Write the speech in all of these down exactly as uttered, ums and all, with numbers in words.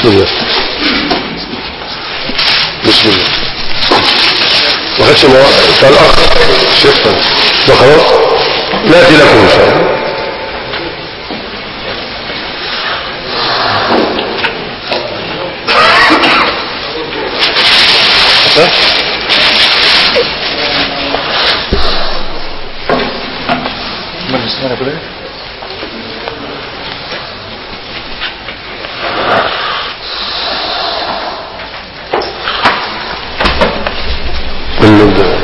بسم الله بسم الله. ما خدش بتاع الأخ شفتا ده خلاص نأتي لكم إن شاء الله. من اسمنا كله نبدأ.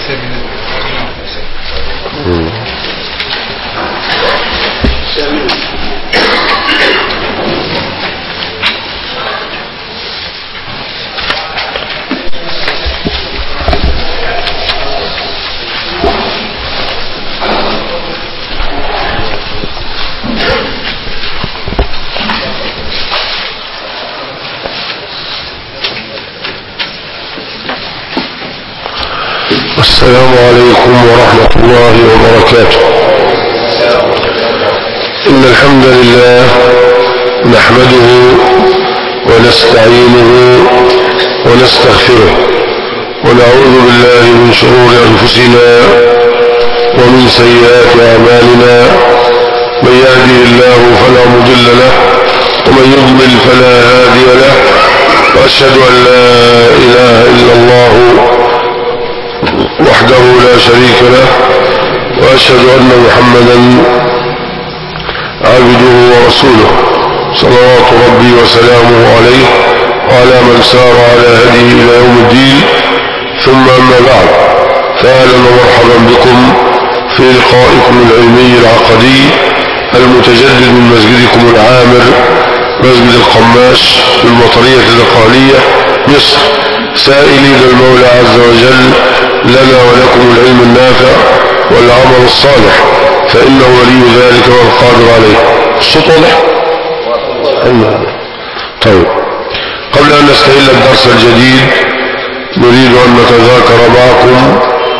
السلام عليكم ورحمة الله وبركاته. إن الحمد لله نحمده ونستعينه ونستغفره ونعوذ بالله من شرور أنفسنا ومن سيئات أعمالنا. من يهدي الله فلا مضل له ومن يضلل فلا هادي له. وأشهد أن لا إله إلا الله وحده لا شريك له وأشهد أن محمدا عبده ورسوله صلوات ربي وسلامه عليه وعلى من سار على هديه إلى يوم الدين. ثم أما بعد، فأهلا ومرحبا بكم في لقائكم العلمي العقدي المتجدد من مسجدكم العامر مسجد القماش في المطرية الدقهلية مصر، سائلين المولى عز وجل لنا ولكم العلم النافع والعمل الصالح، فإنه ولي ذلك والقادر عليه. الصوت واضح؟ طيب، قبل أن نستهل الدرس الجديد نريد أن نتذاكر معكم،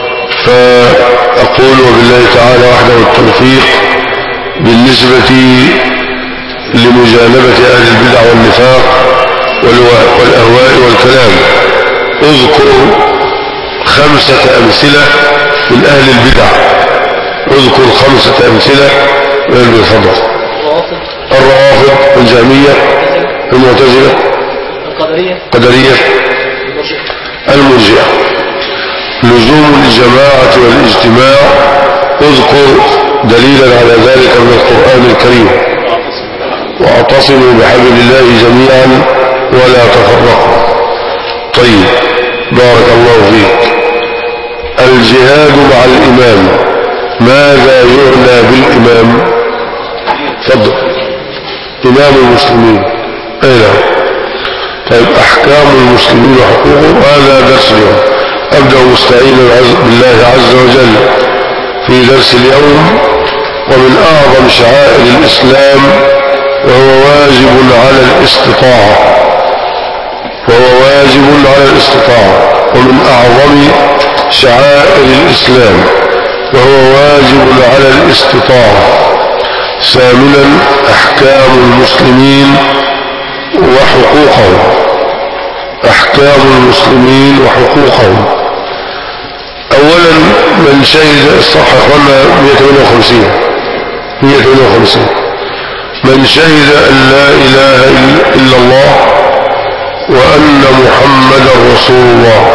فأقول وبالله تعالى وحده التوفيق بالنسبة لمجانبة أهل البدع والنفاق والأهواء والكلام. اذكر خمسة أمثلة من أهل البدع. اذكر خمسة أمثلة من أهل البدع. الروافض، الجهمية، المعتزلة، القدرية، قدرية، المرجئة. لزوم الجماعة والاجتماع. اذكر دليلا على ذلك من القرآن الكريم. واعتصموا بحبل الله جميعا ولا تفرقوا. طيب، بارك الله فيك. الجهاد مع الإمام، ماذا يعنى بالإمام؟ تفضل. إمام المسلمين. أين؟ طيب، أحكام المسلمين وحقوقهم، هذا درس اليوم. أبدأ مستعينا بالله عز وجل في درس اليوم. ومن أعظم شعائر الإسلام وهو واجب على الاستطاعة وهو واجب على الاستطاعة ومن أعظم شعائر الإسلام وهو واجب على الاستطاعة. ثامنا، أحكام المسلمين وحقوقهم. أحكام المسلمين وحقوقهم. أولا، من شهد الصحة أخوانا مئة وثمانية وخمسين مئة وثمانية وخمسين من شهد أن لا إله إلا الله وأن محمدا رسول الله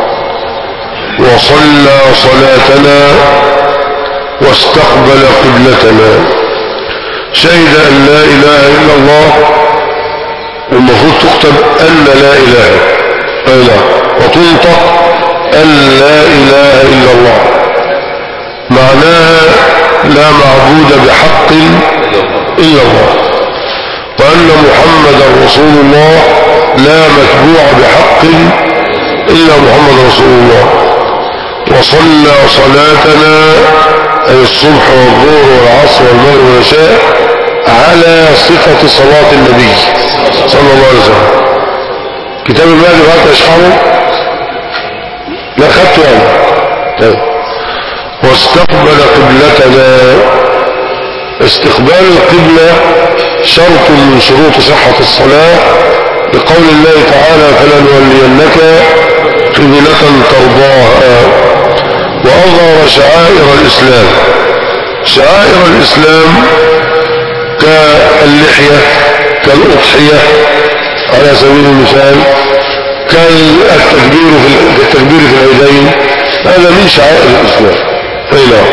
وصلى صلاتنا واستقبل قبلتنا. شهد أن لا إله إلا الله، والمفروض تكتب أن لا إله إلا وتنطق أن لا إله إلا الله. معناها لا معبود بحق إلا الله، وأن محمدا رسول الله لا متبوع بحق إلا محمد رسول الله. وصلى صلاتنا أي الصبح والظهر والعصر والمغرب والعشاء على صفة صلاة النبي صلى الله عليه وسلم. كتاب المال وقت أشحره لا خدته يعني. طيب. واستقبل قبلتنا. استقبال القبلة شرط من شروط صحة الصلاة بقول الله تعالى فلنولينك قبلة ترضاها. وأظهر شعائر الإسلام. شعائر الإسلام كاللحية كالأضحية على سبيل المثال، كالتكبير في التكبير في العيدين، هذا من شعائر الإسلام. أي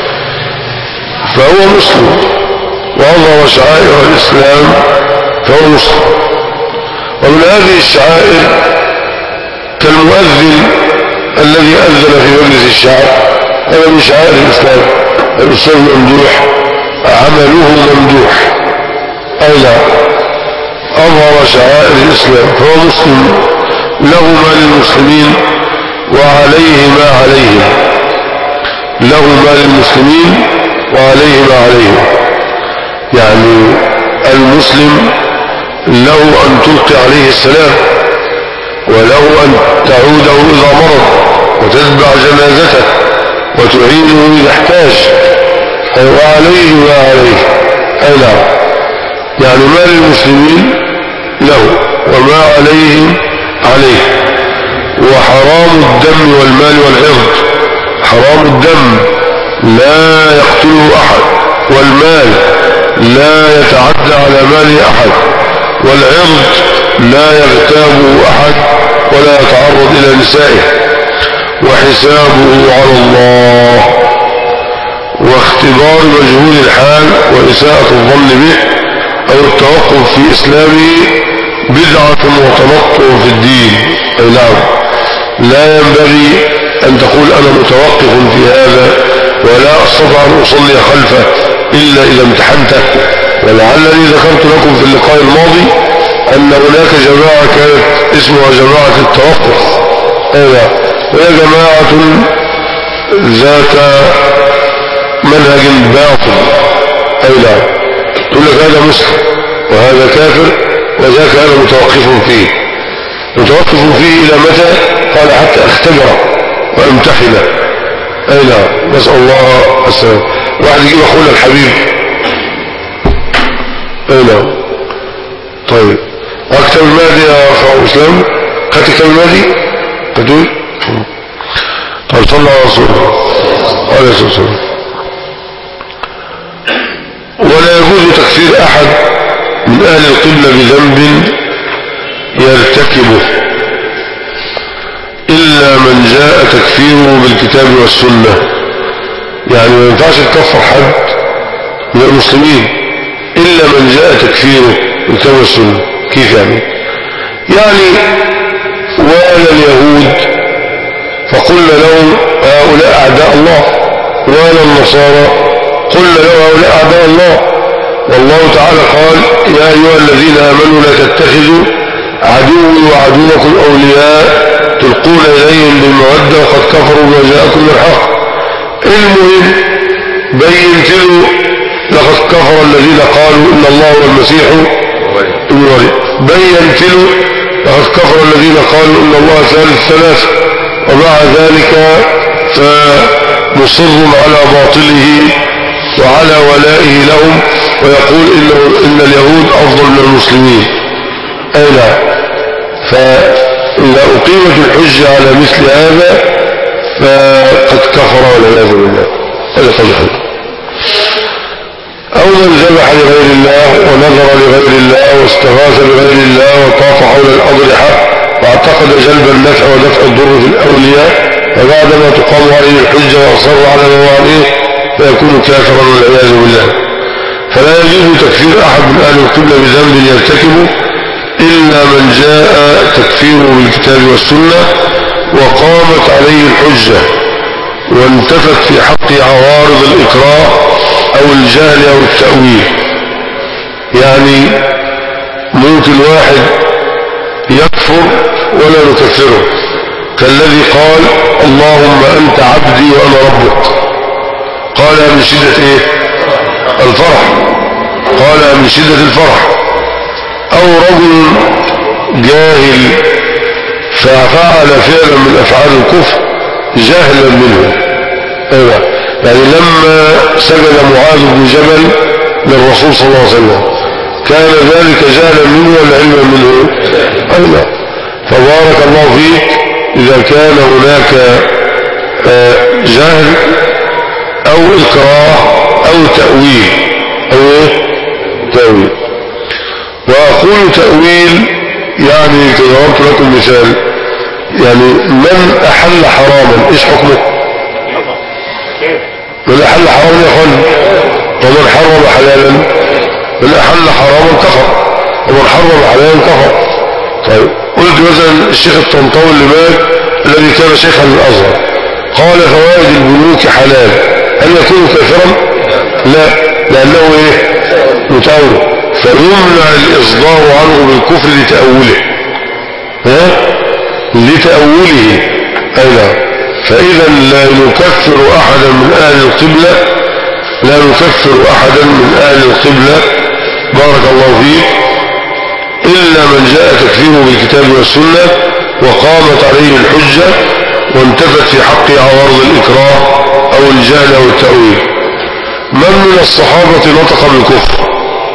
فهو مسلم وأظهر شعائر الإسلام فهو مسلم. ومن هذه الشعائر كالمؤذن الذي أذن في مجلس الشعب، هذا من شعائر الإسلام. الإسلام ممدوح، عمله ممدوح. أي لا، أظهر شعائر الإسلام فهو مسلم، له ما للمسلمين وعليه ما عليهم، له ما للمسلمين وعليه ما عليهم. يعني المسلم له أن تلقي عليه السلام، وله أن تعوده إذا مرض، وتتبع جنازته، وتعينه إذا احتاج، وعليه ما عليه. أي نعم، يعني ما للمسلمين له وما عليهم عليه. وحرام الدم والمال والعرض، حرام الدم لا يقتله أحد، والمال لا يتعدى على مال أحد، والعرض لا يغتابه أحد ولا يتعرض إلى نسائه، وحسابه على الله. واختبار مجهول الحال وإساءة الظن به أو التوقف في إسلامه بدعة وتنطع في الدين. أي نعم، لا ينبغي أن تقول أنا متوقف في هذا ولا أستطيع أن أصلي خلفه إلا إذا امتحنته. ولعلني ذكرت لكم في اللقاء الماضي أن هناك جماعة كانت اسمها جماعة التوقف، أيوة، وهي جماعة ذات منهج باطل. أي لا، تقول لك هذا مسلم وهذا كافر وذاك أنا متوقف فيه. متوقف فيه إلى متى؟ قال حتى أختبره وأمتحنه. أي لا، نسأل الله السلام. واحد يجيب أخونا الحبيب. أي لا. طيب، أكتب المادي يا أخوة إسلام، خدت كتاب المادي؟ تدوي؟ طيب، صلى الله عليه وسلم عليه الصلاة والسلام. ولا يجوز تكفير أحد من أهل القبلة بذنب يرتكبه إلا من جاء تكفيره بالكتاب والسنة. يعني ما ينفعش تكفر حد من المسلمين إلا من جاء تكفيره بالكتاب والسنة. كيف يعني؟ يعني وأنا اليهود فقلنا لهم هؤلاء أعداء الله، وأنا النصارى قلنا لهم هؤلاء أعداء الله. والله تعالى قال يا أيها الذين آمنوا لا تتخذوا عدوي وعدوكم أولياء تلقون إليهم بالمودة وقد كفروا بما جاءكم من الحق. المهم بينت له لقد كفر الذين قالوا إن الله هو المسيح ابن مريم. بينت له لقد كفر الذين قالوا إن الله ثالث ثلاثة، ومع ذلك فمصر على باطله وعلى ولائه لهم، ويقول إن, إن اليهود أفضل من المسلمين. أي لا، فإذا أقيمت الحجة على مثل هذا فقد كفر والعياذ بالله. هذا قول. أو من ذبح لغير الله ونذر لغير الله واستغاث بغير الله وطاف حول الأضرحة واعتقد جلب النفع ودفع الضر في الأولياء، وبعدما تقام عليه الحجة وأصر على ما عليه فيكون كافرا والعياذ بالله. فلا يجوز تكفير أحد من أهل القبلة بذنب يرتكبه إلا من جاء تكفيره بالكتاب والسنة وقامت عليه الحجة وانتفت في حق عوارض الإكراه أو الجهل أو التأويل. يعني ممكن واحد يكفر ولا نكفره، كالذي قال اللهم أنت عبدي وأنا ربك، قال من شدة إيه؟ الفرح، قال من شدة الفرح. أو رجل جاهل ففعل فعلا من أفعال الكفر جهلا منه. أيوة، يعني لما سجد معاذ بن جبل للرسول صلى الله عليه وسلم كان ذلك جهلا منه ولا علما منه؟ أيوة. فبارك الله فيك إذا كان هناك جهل أو إكراه أو تأويل أو إيه؟ تأويل. وأقول تأويل يعني ضربت لكم مثال، يعني من أحل حراما إيش حكمه؟ من أحل حراما يا أخوان، ومن حرم حلالا، من أحل حراما كفر، ومن حرم حلالا كفر. طيب قلت مثلا الشيخ الطنطاوي اللي مات الذي كان شيخا للأزهر قال فوائد البنوك حلال، هل يكون كافرا؟ لا، لأنه إيه؟ متأول، فيمنع الإصدار عنه بالكفر لتأوله، ها؟ لتأوله. أيضا فإذا لا نكفر أحدا من أهل القبلة، لا نكفر أحدا من أهل القبلة بارك الله فيك إلا من جاء تكفيره بالكتاب والسنة وقامت عليه الحجة وانتفت في حقه عوارض الإكراه أو الجهل أو التأويل. من من الصحابة نطق بالكفر؟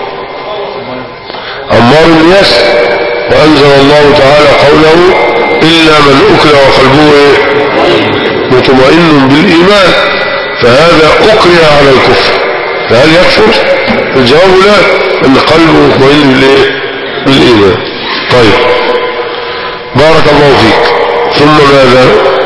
عمار بن ياسر، وأنزل الله تعالى قوله إلا من أكره وقلبه إيه؟ مطمئن بالإيمان، فهذا أكره على الكفر، فهل يكفر؟ الجواب لا، أن قلبه مطمئن بالإيه؟ بالإيمان. طيب بارك الله فيك. ثم ماذا؟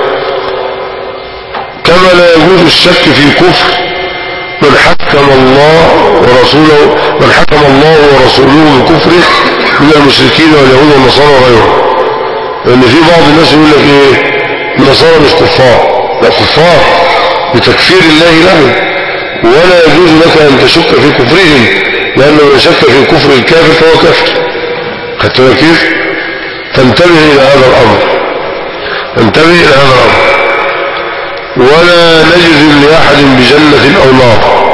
كما لا يجوز الشك في كفر من حكم الله ورسوله، من حكم الله ورسوله بكفره من المشركين واليهود والنصارى وغيرهم. لأن في بعض الناس يقول لك إيه؟ النصارى مش كفار، لا كفار بتكفير الله لهم، ولا يجوز لك أن تشك في كفرهم، لأن من شك في كفر الكافر فهو كافر. خدت بالك كيف؟ فانتبه إلى هذا الأمر، انتبه إلى هذا الأمر. ولا نجزم لأحد بجنة أو نار.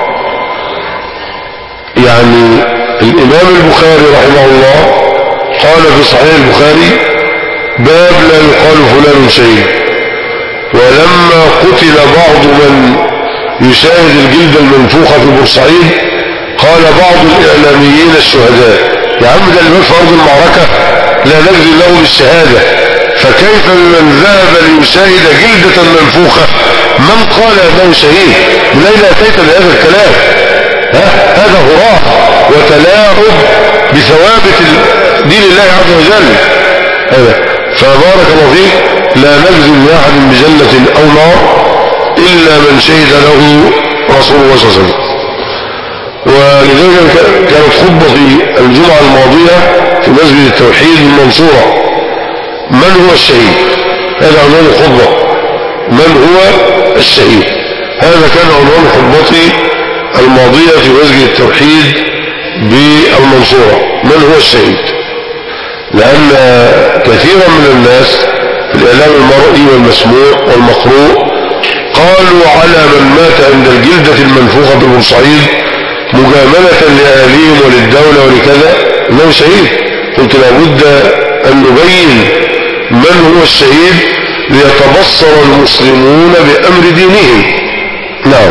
يعني الإمام البخاري رحمه الله قال في صحيح البخاري باب لا يقال فلان شهيد، ولما قتل بعض من يشاهد الجلد المنفوخة في بورسعيد قال بعض الإعلاميين الشهداء يا عم ده اللي في أرض المعركة لا نجزي له بالشهادة، فكيف من ذهب ليشاهد جلدة منفوخة؟ من قال أنه شهيد؟ من أين أتيت بهذا الكلام؟ ها؟ هذا هراء وتلاعب بثوابت دين الله عز وجل. هذا فبارك الله فيك لا نجزم لأحد بجنة أو نار إلا من شهد له رسول الله صلى الله عليه وسلم. ولذلك كانت خطبة في الجمعة الماضية في مسجد التوحيد المنصورة من هو الشهيد؟ هذا عنوان الخطبة، من هو الشهيد؟ هذا كان عنوان خطبتي الماضية في مسجد التوحيد بالمنصورة، من هو الشهيد؟ لأن كثيرا من الناس في الإعلام المرئي والمسموع والمقروء قالوا على من مات عند الجلدة المنفوخة ببورسعيد مجاملة لأهليهم وللدولة ولكذا إنه شهيد. قلت لابد أن نبين من هو الشهيد ليتبصر المسلمون بأمر دينهم. نعم.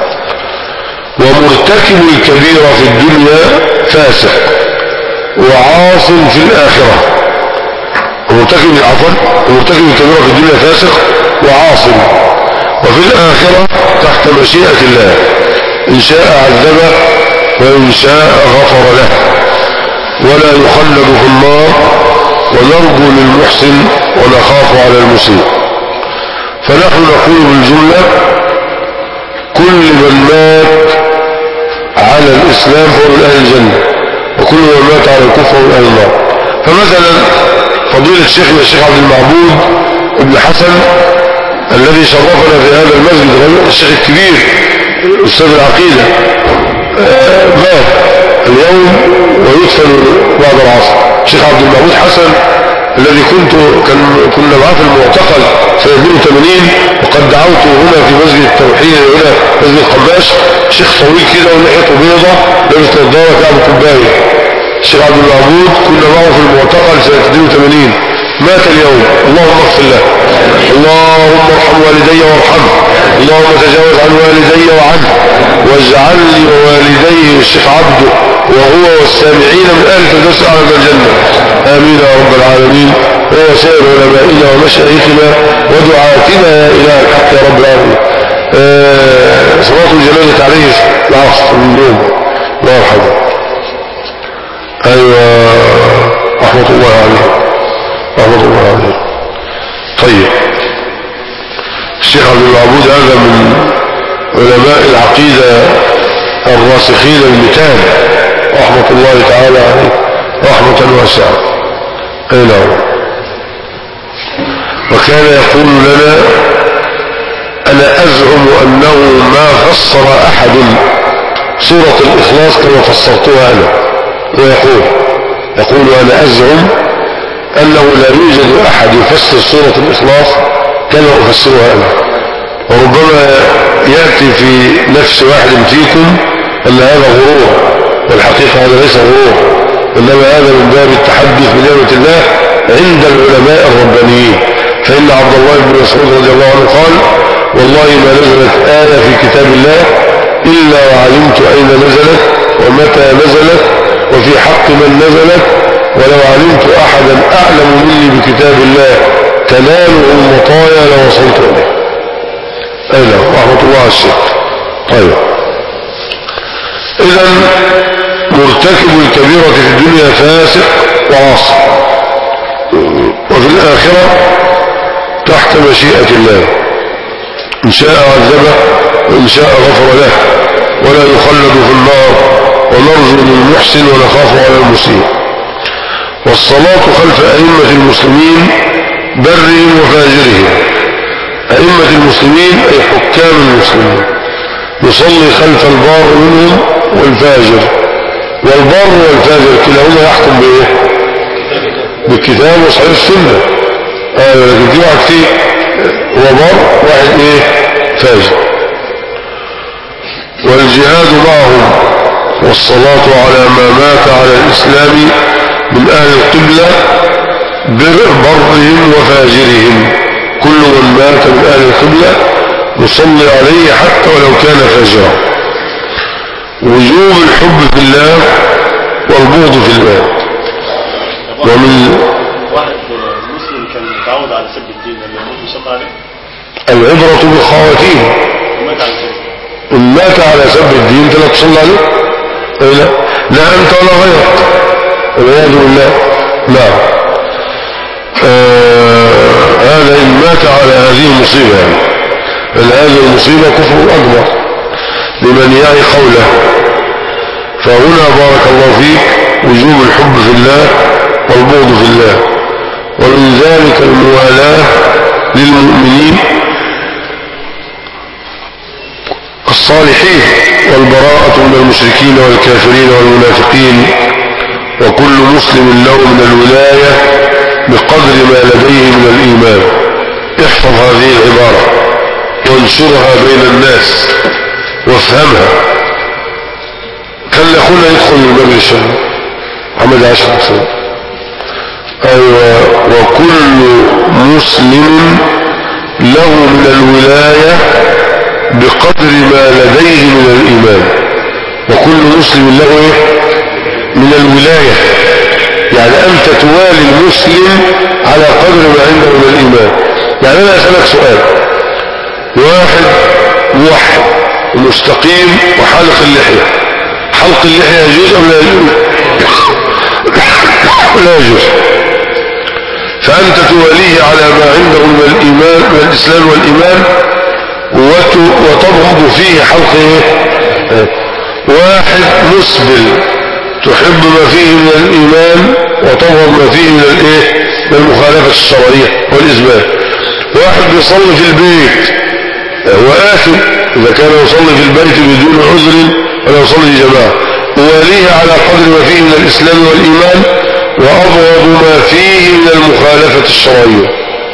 ومرتكب الكبيرة في الدنيا فاسق وعاص في الآخرة. ومرتكب عفوا ومرتكب الكبيرة في الدنيا فاسق وعاص، وفي الآخرة تحت مشيئة الله، إن شاء عذبه وإن شاء غفر له، ولا يخلد في النار، ونرجو للمحسن ونخاف على المسيء. فنحن نقول بالجملة كل من مات على الإسلام فهو من أهل الجنة، وكل من مات على الكفر من أهل النار. فمثلا فضيلة شيخنا الشيخ عبد المعبود ابن حسن الذي شرفنا في هذا المسجد، الشيخ الكبير أستاذ العقيدة، مات اليوم ويدفن بعد العصر. الشيخ عبد المعبود حسن الذي كنت كان كنا معاه في المعتقل سنة اثنين وثمانين، وقد دعوته هنا في مسجد التوحيد هنا مسجد القماش، شيخ طويل كده ونحيته بيضة لابس نظارة كعب كوباية. الشيخ عبد المعبود كنا معه في المعتقل سنة اثنين وثمانين، مات اليوم. اللهم اغفر له، اللهم ارحم والدي وارحمه، اللهم تجاوز عن والدي وعنه، واجعلني ووالديه الشيخ عبده وهو والسامعين من اهل الفردوس اعلى من الجنه. امين يا رب العالمين. هو سائر علمائنا ومشايخنا ودعاتنا يا إله الحق يا رب العالمين. آه صلاة الجنازة عليه العصر من يوم الله يرحمه. أيوة رحمة الله عليه رحمة الله عليه. طيب الشيخ عبد المعبود هذا من علماء العقيدة الراسخين المتان رحمة الله تعالى عليه رحمة واسعة. أي نعم. وكان يقول لنا أنا أزعم أنه ما فسر أحد سورة الإخلاص كما فسرتها أنا. ويقول يقول أنا أزعم أنه لا يوجد أحد يفسر سورة الإخلاص كما أفسرها أنا. وربما يأتي في نفس واحد فيكم أن هذا غرور، والحقيقة هذا ليس غرور، إنما هذا من باب التحدث بنعمة الله عند العلماء الربانيين. فإن عبد الله بن مسعود رضي الله عنه قال والله ما نزلت آية في كتاب الله إلا وعلمت أين نزلت ومتى نزلت وفي حق من نزلت، ولو علمت أحدا أعلم مني بكتاب الله تناله المطايا لوصلت إليه. أين رحمة الله على الشيخ. طيب إذا مرتكب الكبيرة في الدنيا فاسق وعاصي، وفي الآخرة تحت مشيئة الله، إن شاء عذبه وإن شاء غفر له، ولا يخلد في النار، ونرجو للمحسن ونخاف على المسيء. والصلاة خلف أئمة المسلمين برهم وفاجرهم. أئمة المسلمين أي حكام المسلمين، يصلي خلف البار منهم والفاجر، والبار والفاجر كلاهما يحكم بإيه؟ بالكتاب وصحيح السنة. آه لكن في واحد فيه هو بار واحد إيه؟ فاجر. والجهاد معهم والصلاة على ما مات على الإسلام من أهل القبلة برهم وفاجرهم. كل من مات من أهل القبلة نصلي عليه حتى ولو كان فاجرا. وجوب الحب في الله والبغض في الله. ومن واحد مسلم كان متعود على سب الدين لما يموت يصلى عليه. العبرة بالخواتيم. ومات على سب إن مات على سب الدين انت لا تصلى عليه؟ إيه لا لا أنت ولا غيرك والعياذ بالله. لا آه هذا إن مات على هذه المصيبة، يعني إن هذه المصيبة كفر أكبر لمن يعي قوله. فهنا بارك الله فيك وجوب الحب في الله والبغض في الله. ومن ذلك الموالاة للمؤمنين الصالحين والبراءة من المشركين والكافرين والمنافقين، وكل مسلم له من الولاية بقدر ما لديه من الإيمان. احفظ هذه العبارة وانشرها بين الناس وافهمها. كان أخونا يدخل المجلس محمد عاشر حسين. أيوة وكل مسلم له من الولاية بقدر ما لديه من الإيمان. وكل مسلم له إيه؟ من الولاية، يعني أنت توالي المسلم على قدر ما عنده من الإيمان. يعني أنا أسألك سؤال، واحد موحد ومستقيم وحلق اللحية، حلق اللحية يجوز أم لا يجوز؟ لا يجوز. فأنت تواليه على ما عنده من الإيمان من الإسلام والإيمان وتبغض فيه حلق إيه؟ واحد مسبل تحب ما فيه من الإيمان وتبغض ما فيه من الإيه؟ من المخالفة الشرعية والإزمال. واحد بيصلي في البيت وآثم إذا كان يصلي في البيت بدون عذر ولا يصلي جماعة، وواليه على قدر ما فيه من الإسلام والإيمان وأبغض ما فيه من المخالفة الشرعية.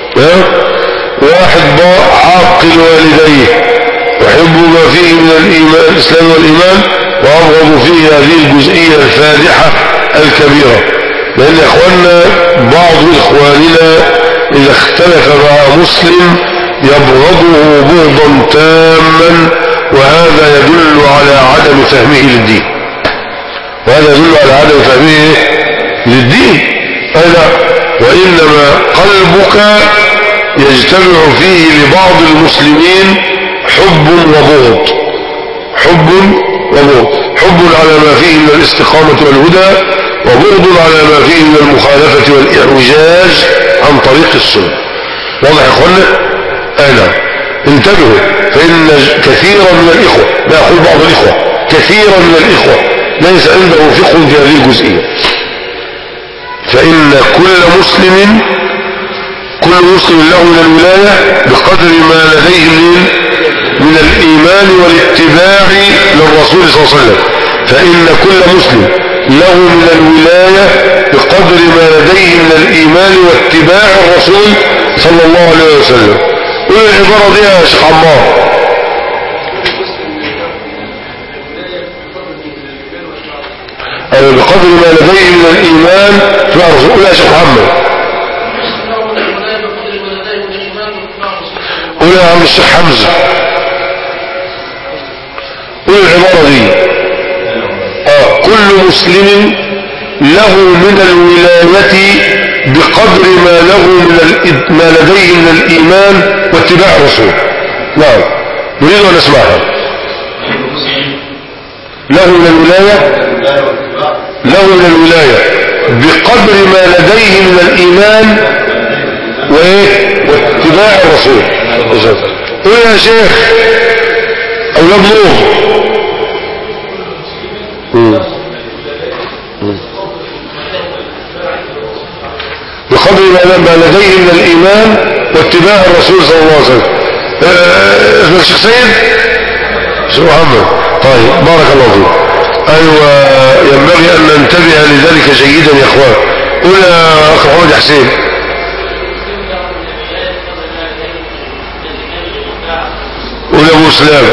واحد عاقل والديه يحب ما فيه من الإيمان الإسلام والإيمان وأبغض فيه هذه الجزئية الفادحة الكبيرة. لأن إخواننا بعض إخواننا إذا اختلف مع مسلم يبغضه بغضا تاما، وهذا يدل على عدم فهمه للدين. وهذا يدل على عدم فهمه للدين. أي لا، وإنما قلبك يجتمع فيه لبعض المسلمين حب وبغض، حب وبغض، حب على ما فيه من الاستقامة والهدى، وبغض على ما فيه من المخالفة والإعوجاج عن طريق السنة. واضح يا اخوانا؟ انا انتبهوا، فإن كثيرا من الإخوة، لا أقول بعض الإخوة، كثيرا من الإخوة ليس عنده فقه في هذه الجزئية. فإن كل مسلم كل مسلم له من الولاية بقدر ما لديه من من الإيمان والاتباع للرسول صلى الله عليه وسلم. فإن كل مسلم له من الولاية بقدر ما لديه من الإيمان واتباع الرسول صلى الله عليه وسلم. قول العبارة دي يا شيخ عمار. أيوة، بقدر ما لديه من الإيمان اتباع الرسول. قول يا شيخ محمد. قول يا عم الشيخ حمزة. قول العبارة دي. آه. كل مسلم له من الولاية بقدر ما له من ال... ما لديه من الإيمان واتباع الرسول. نعم، نريد أن نسمعها. له من الولاية له من الولاية بقدر ما لديه من الإيمان وإيه واتباع الرسول. قول يا شيخ أولاد نور. بقدر ما لديه من الإيمان واتباع الرسول صلى الله عليه وسلم. اسمك الشيخ سيد؟ شيخ محمد. طيب، بارك الله فيك. أيوة، ينبغي أن ننتبه لذلك جيدا يا أخوان. قول يا أخي محمد حسين. قول يا أبو سلام.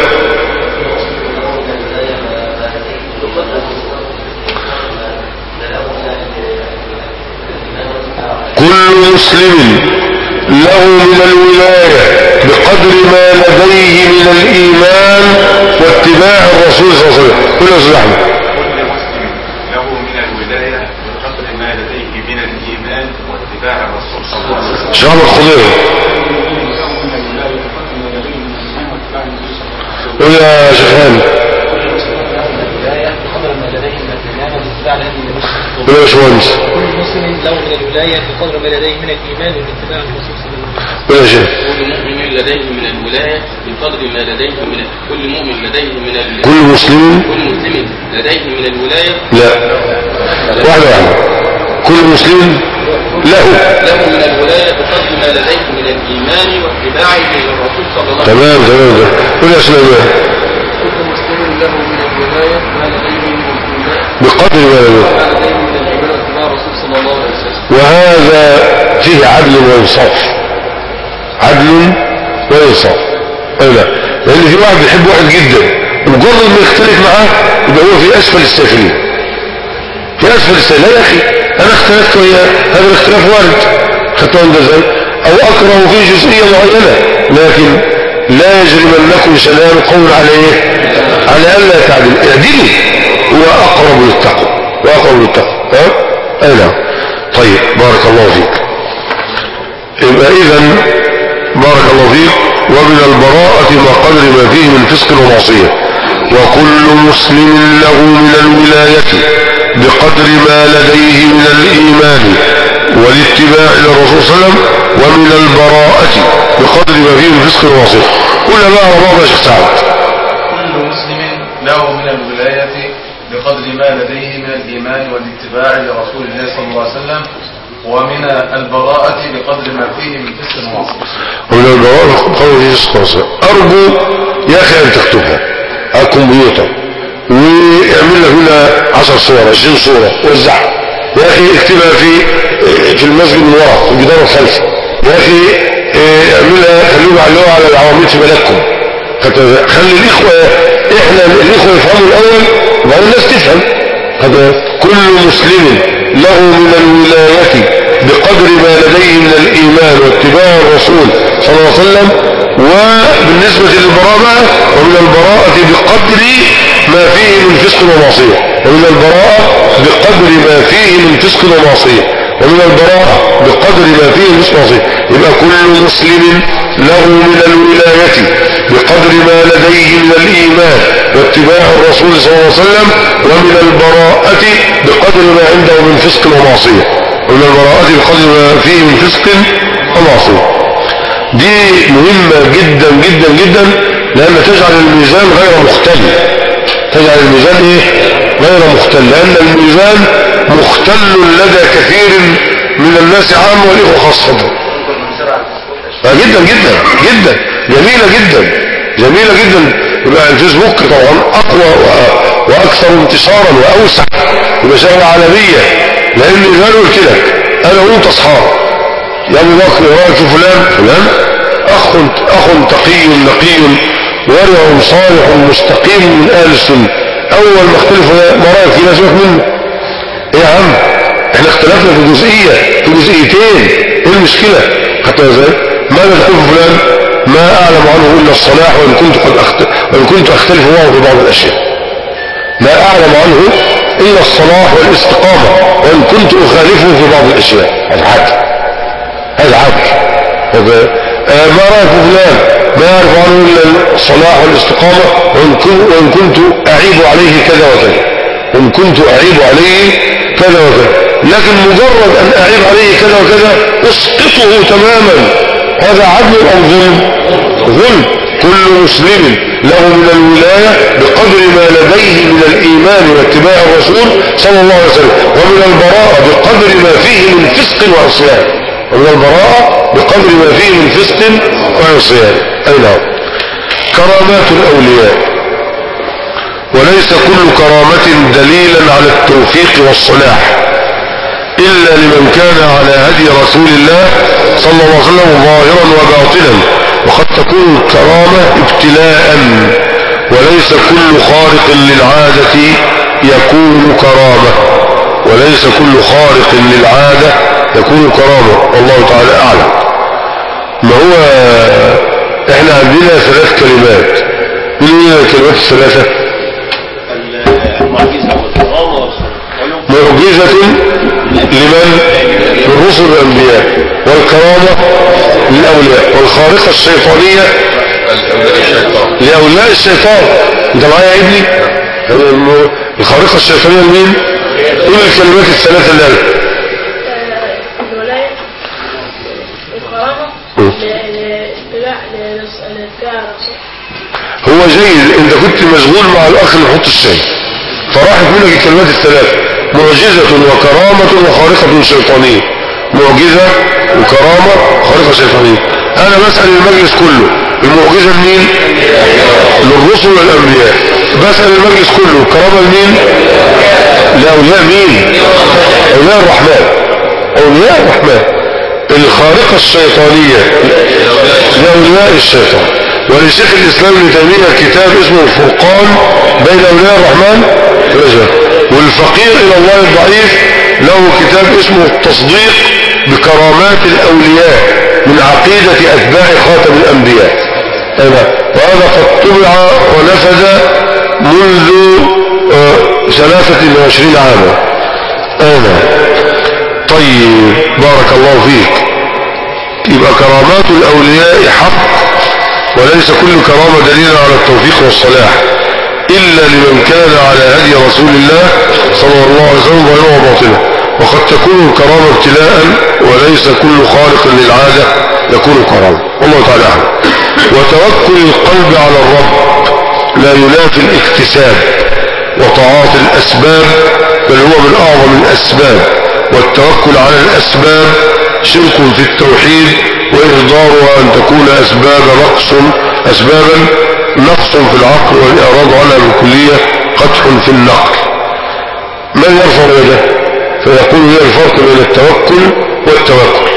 كل مسلم له من الولاية بقدر ما لديه من الإيمان واتباع الرسول صلى الله عليه وسلم. قل يا أستاذ أحمد. كل مسلم له من الولاية بقدر ما لديه من الإيمان واتباع الرسول صلى الله عليه وسلم. شعب الخضير. قل يا شيخ هاني. قل يا باشمهندس. كل مسلم له من الولاية بقدر ما لديه من الإيمان والاتباع الرسول صلى الله عليه وسلم. قل يا شيخ. كل مؤمن لديه من الولاية بقدر ما لديه من كل مؤمن لديه من ال... كل مسلم كل مسلم لديه من الولاية. لا، واحدة واحدة. كل مسلم له له من الولاية بقدر ما لديه من الإيمان واتباعه للرسول صلى الله عليه وسلم. تمام تمام تمام. قل يا سليمان. كل مسلم له من الولاية ما لديه من الإيمان بقدر ما لديه ما لديه من الإيمان واتباع الرسول صلى الله عليه وسلم. وهذا فيه عدل وإنصاف، عدل وإنصاف. لا، لأن في واحد بيحب واحد جدا، مجرد ما يختلف معاه يبقى هو في أسفل السافلين، في أسفل السافلين. يا أخي أنا اختلفت وياه، هذا الاختلاف وارد، خدتوا عند ذلك، أو أكره في جزئية معينة، لكن لا يجرمنكم شنآن قوم على إيه؟ على ألا تعدلوا، اعدلوا، هو أقرب للتقوى، وأقرب للتقوى. ها؟ أي نعم. طيب، بارك الله فيك. يبقى إذن بارك الله فيك. ومن البراءة ما قدر ما فيه من فسق ومعصية. وكل مسلم له من الولاية بقدر ما لديه من الإيمان والاتباع للرسول صلى الله عليه وسلم. ومن البراءة بقدر ما فيه من فسق ومعصية. قلنا بقى ربما يا شيخ سعد. كل مسلم له من الولاية بقدر ما لديه من الإيمان والاتباع لرسول الله صلى الله عليه وسلم. ومن البراءة بقدر ما فيه من فسق ومعصية. ومن البراءة بقدر ما فيه من فسق ومعصية. أرجو يا أخي أن تكتبها على الكمبيوتر ويعمل لك هنا عشر صور عشرين صورة وزعها. يا أخي اكتبها في في المسجد من وراء في الجدار الخلفي. يا أخي اعملها، خلوها علوها على العواميد في بلدكم. خلي الإخوة، إحنا الإخوة يفهموا الأول وبعدين الناس تفهم. كل مسلم له من الولاية بقدر ما لديه من الإيمان واتباع الرسول صلى الله عليه وسلم. وبالنسبة للبراءة، ومن البراءة بقدر ما فيه من فسق ومعصية. ومن البراءة بقدر ما فيه من فسق ومعصية. ومن البراءة بقدر بقدر ما فيه من معصية. يبقى كل مسلم له من الولاية بقدر ما لديه من الإيمان واتباع الرسول صلى الله عليه وسلم، ومن البراءة بقدر ما عنده من فسق ومعصية، ومن البراءة بقدر ما فيه من فسق ومعصية. دي مهمة جدا جدا جدا، لأن تجعل الميزان غير مختل. تجعل الميزان ايه؟ غير مختل، لأن الميزان مختل لدى كثير من الناس عام والإخوة خاصة. جدا جدا جدا جميلة جدا جميلة جدا. يبقى الفيسبوك طبعا أقوى وأكثر انتشارا وأوسع، يبقى شغلة عالمية، لأن إذا قلت لك أنا وأنت أصحاب، يا أبو بكر رأيك في فلان فلان أخ أخ تقي نقي ورع صالح مستقيم من أهل السنة، أول ما اختلف ما رأيك في ناس منه إيه يا عم؟ إحنا اختلفنا في جزئية في جزئيتين، إيه المشكلة؟ حتى ازاي؟ ماذا تقول فلان؟ ما أعلم عنه إلا الصلاح، وإن كنت قد أختلف وإن كنت أختلف معه في بعض الأشياء. ما أعلم عنه إلا الصلاح والاستقامة، وإن كنت أخالفه في بعض الأشياء. هذا عدل، هذا عدل. ما رأيك فلان؟ ما يعرف عنه إلا الصلاح والاستقامة، وإن كنت أعيب عليه كذا وكذا، وإن كنت أعيب عليه كذا وكذا، لكن مجرد أن أعيب عليه كذا وكذا أسقطه تماما، هذا عدل أو ظلم؟ ظلم. كل مسلم له من الولاية بقدر ما لديه من الإيمان واتباع الرسول صلى الله عليه وسلم، ومن البراءة بقدر ما فيه من فسق وعصيان، ومن البراءة بقدر ما فيه من فسق وعصيان. أي نعم. كرامات الأولياء، وليس كل كرامة دليلا على التوفيق والصلاح إلا لمن كان على هدي رسول الله صلى الله عليه وسلم ظاهرا وباطنا، وقد تكون الكرامة ابتلاء، وليس كل خارق للعادة يكون كرامة، وليس كل خارق للعادة يكون كرامة، والله تعالى أعلم. ما هو احنا عندنا ثلاث كلمات، من هي الكلمات الثلاثة؟ المعجزة والكرامة والخلق. معجزة لمن؟ للرسل والأنبياء، والكرامة للأولياء، والخارقة الشيطانية لأولياء الشيطان. انت معايا يا ابني؟ الخارقة الشيطانية لمين؟ قول الكلمات الثلاثة اللي قالها. الولاية والكرامة لاتباع الرسول. هو جيد، انت كنت مشغول مع الاخ اللي يحط الشاي فراحت منك الكلمات الثلاثة: معجزة وكرامة وخارقة شيطانية. معجزة وكرامة وخارقة شيطانية. انا بسأل المجلس كله: المعجزة لمين؟ للرسل والانبياء. بسأل المجلس كله: الكرامة لمين؟ لأولياء مين؟ أولياء الرحمن. أولياء الرحمن. الخارقة الشيطانية لأولياء الشيطان. ولشيخ الإسلام ابن تيمية كتاب اسمه الفرقان بين أولياء الرحمن والرجال. والفقير إلى الله الضعيف له كتاب اسمه التصديق بكرامات الأولياء من عقيدة أتباع خاتم الأنبياء. أيوة. وهذا قد طبع ونفذ منذ ثلاثة وعشرين عاما. أيوة. طيب، بارك الله فيك. يبقى كرامات الأولياء حق، وليس كل كرامة دليلا على التوفيق والصلاح إلا لمن كان على هدي رسول الله صلى الله عليه وسلم ظاهرا وباطنا. وقد تكون الكرامة ابتلاء، وليس كل خارق للعادة يكون كرامة، والله تعالى أعلم. وتوكل القلب على الرب لا ينافي الاكتساب وطاعات الأسباب، بل هو من أعظم الأسباب. والتوكل على الأسباب شرك في التوحيد، وإهدارها أن تكون أسباب نقص أسبابا نقص في العقل، والإعراض عنها بالكلية قدح في النقل. من يرفع يده فيقول هي الفرق بين التوكل والتوكل.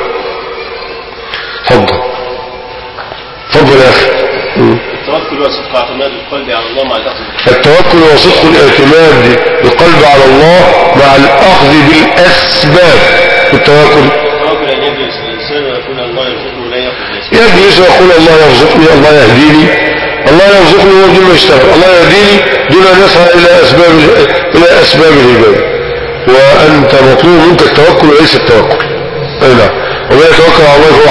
فضل فضل يا أخي. التوكل وصدق اعتماد القلب على الله مع الأخذ. التوكل وصدق الاعتماد بالقلب على الله مع الأخذ بالأسباب. التوكل التوكل أن يجلس الإنسان ويقول الله يرزقني ولا يأخذ الأسباب. يجلس ويقول الله يرزقني، الله يهديني، الله يرزقني ودون ما يشتغل، الله يهديني دون أن يسعى إلى أسباب إلى أسباب الهداية. وأنت مطلوب منك التوكل وليس التوكل. أي نعم.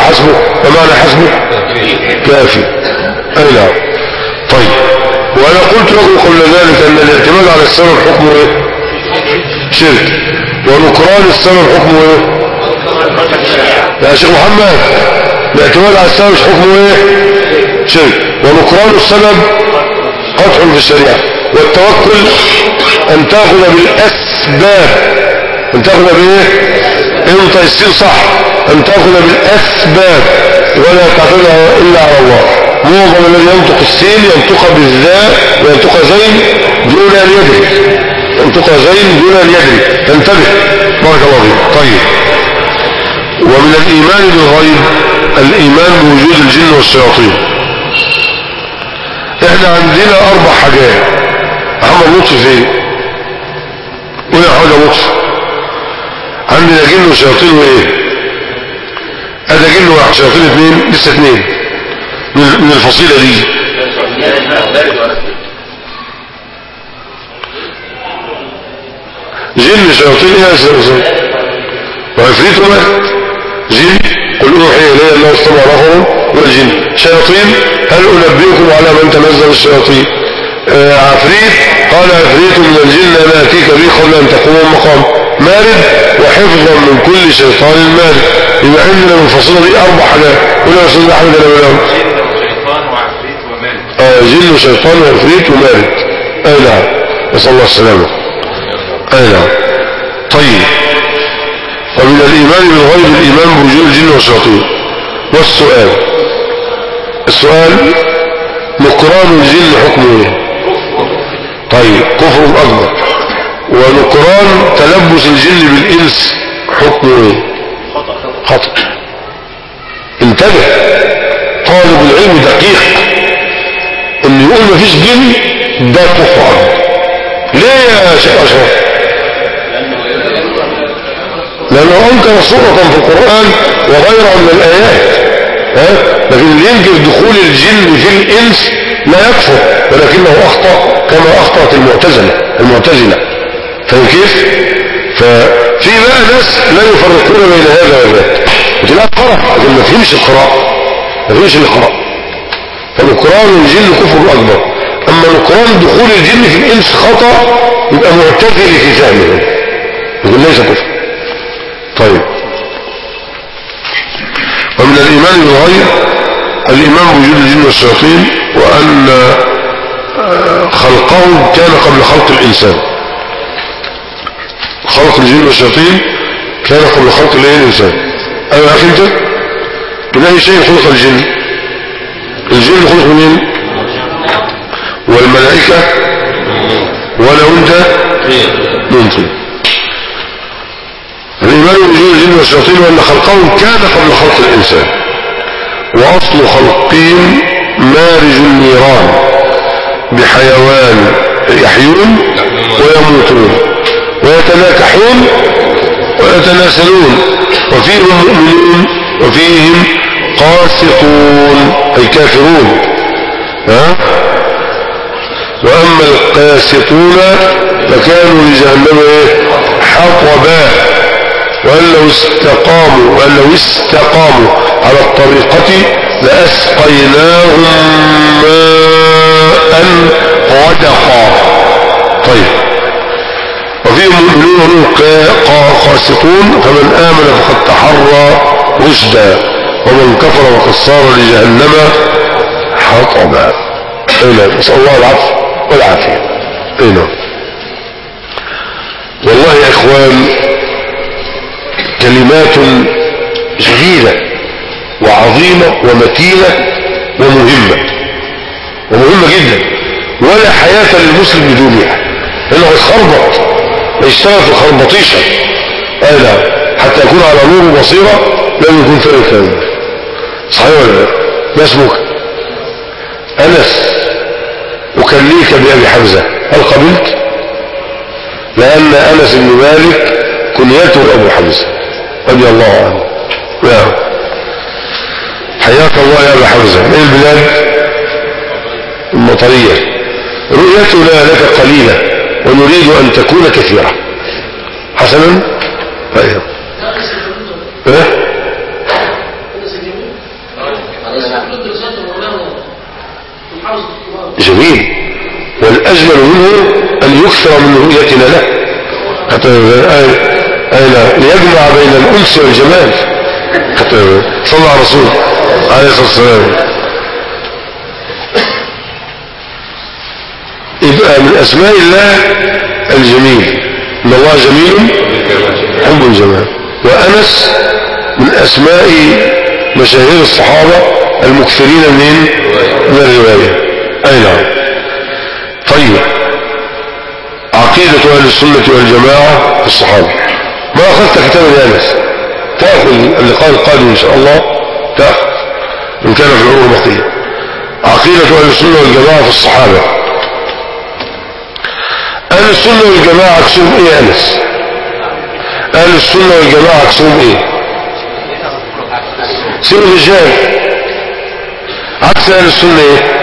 حسبه؟ ما معنى حسبه؟ كافي. اي نعم. طيب، وانا قلت لكم قبل ذلك ان الاعتماد على السبب حكمه ايه؟ شرك. ونكران السبب حكمه ايه؟ يا شيخ محمد، الاعتماد على السبب حكمه ايه؟ شرك. ونكران السبب قطع في الشريعة. والتوكل ان تاخذ بالاسباب، ان تاخذ بايه؟ انت السين صح، ان تاخذ بالاسباب ولا تعتمدها الا على الله. معظم الذي ينطق السين ينطق بالذاء وينطق زين دون ان يدري، ينطق زين دون ان يدري. تنتبه، بارك الله فيك. طيب، ومن الايمان بالغيب الايمان بوجود الجن والشياطين. احنا عندنا اربع حاجات. محمد لطفي فين؟ قول يا حاجه لطفي. عندنا جن وشياطين وايه؟ هذا جن واحد، شياطين اثنين، لسه اثنين من الفصيله دي. جن شياطين ايه يا سيدي؟ وعفريت ومات. جن قل اوحي الي انه استمع نفر والجن. شياطين هل انبئكم على من تنزل الشياطين؟ آه عفريت قال عفريت من الجن انا اتيك به قبل ان تقوم المقام. مارد وحفظا من كل شيطان مارد. يبقى عندنا من الفصيله دي اربع حاجات. قول يا استاذ احمد انا بلاهم. شيطان وعفريت ومارد. اه جن وشيطان وعفريت ومارد. اي نعم، نسال الله السلامه. اي نعم. طيب، ومن الايمان بالغيب الايمان بوجود الجن والشياطين. والسؤال السؤال نكران الجن حكمه ايه؟ طيب، كفر اكبر. ونكران تلبس الجن بالانس حكمه ايه؟ خطأ. انتبه، طالب العلم دقيق، ان يقول ما فيش جن ده كفر اكبر. ليه يا شيخ اشرف؟ لانه انكر صورة في القرآن وغيرها من الايات. ها؟ لكن اللي ينكر دخول الجن في الانس لا يكفر، ولكنه اخطأ كما اخطأت المعتزلة المعتزلة فاهم كيف؟ ففي بقى ناس لا يفرقون بين هذا وذاك، وتلاقي قرأ لكن ما فهمش القراءة، ما فهمش القراءة. فنكران الجن كفر اكبر. اما نكران دخول الجن في الانس خطأ، يبقى معتزل في فهمه، يقول ليس كفر. طيب، ومن الايمان بالغيب الايمان بوجود الجن والشياطين، وان خلقهم كان قبل خلق الانسان. خلق الجن والشياطين كان قبل خلق الانسان. ايوه يا اخي انت، من اي شيء خلق الجن؟ الجن خلق منين؟ والملائكه ولو انت ممكن. الإيمان بوجود الجن والشياطين وأن خلقهم كان قبل خلق الإنسان. وأصل خلقهم مارج النيران بحيوان يحيون ويموتون ويتناكحون ويتناسلون، وفيهم مؤمنون وفيهم قاسطون أي كافرون. ها؟ وأما القاسطون فكانوا لجهنم حطبا، وأن لو استقاموا وأن لو استقاموا على الطريقة لأسقيناهم ماء غدقا. طيب، وفيهم مؤمنون قاسطون، فمن آمن فقد تحرى رشدا، ومن كفر فقد صار لجهنم حطبا. اينا نسأل الله العفو والعافية. اينا والله يا اخوان كلمات جديدة وعظيمة ومتينة ومهمة ومهمة جدا، ولا حياة للمسلم بدونها، لأنه يتخربط يشتغل في الخربطيشة. أي لا، حتى يكون على نور وبصيرة لازم يكون فيه الكلام. صحيح ولا لا؟ ما اسمك؟ أنس، أكليك بأبي حمزة، هل قبلت؟ لأن أنس بن مالك كنيته أبو حمزة رضي الله عنه. نعم، حياك الله يا أبا حمزة. ايه البلاد؟ المطرية. رؤيتنا لك قليلة ونريد أن تكون كثيرة. حسنا؟ ايه ايه جميل، والأجمل منه أن يكثر من رؤيتنا له حتى أين ليجمع بين الأنس والجمال حتى صلى على رسول عليه الصلاة والسلام. يبقى من أسماء الله الجميل، إن الله جميل حب الجمال. وأنس من أسماء مشاهير الصحابة المكثرين من من الرواية. أي نعم. طيب، عقيدة أهل السنة والجماعة في الصحابة. ما أخذت كتاب أنس تأخذ اللقاء القادم إن شاء الله، تأخذ إن كان في العمر بقية. عقيدة أهل السنة والجماعة في الصحابة. أهل السنة والجماعة عكسهم إيه يا أنس؟ أهل السنة والجماعة عكسهم إيه؟ سير الرجال. عكس أهل السنة إيه؟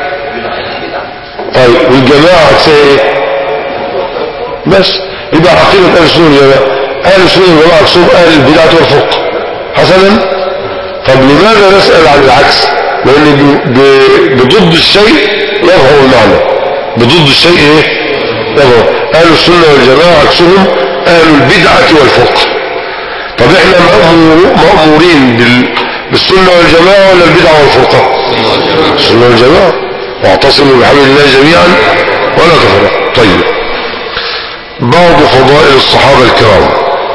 طيب، والجماعة عكسها إيه؟ بس يبقى عقيدة أهل السنة والجماعة. أهل السنة والجماعة عكسهم أهل البدعة والفرق. حسنا، طب لماذا نسأل عن العكس؟ لأن بضد الشيء يظهر المعنى. بضد الشيء إيه؟ يظهر. أهل السنة والجماعة عكسهم أهل البدعة والفرق. طب إحنا مأمورين بالسنة والجماعة ولا البدعة والفرقة؟ السنة والجماعة. واعتصموا بحبل الله جميعا ولا تفرقوا. طيب، بعض فضائل الصحابة الكرام.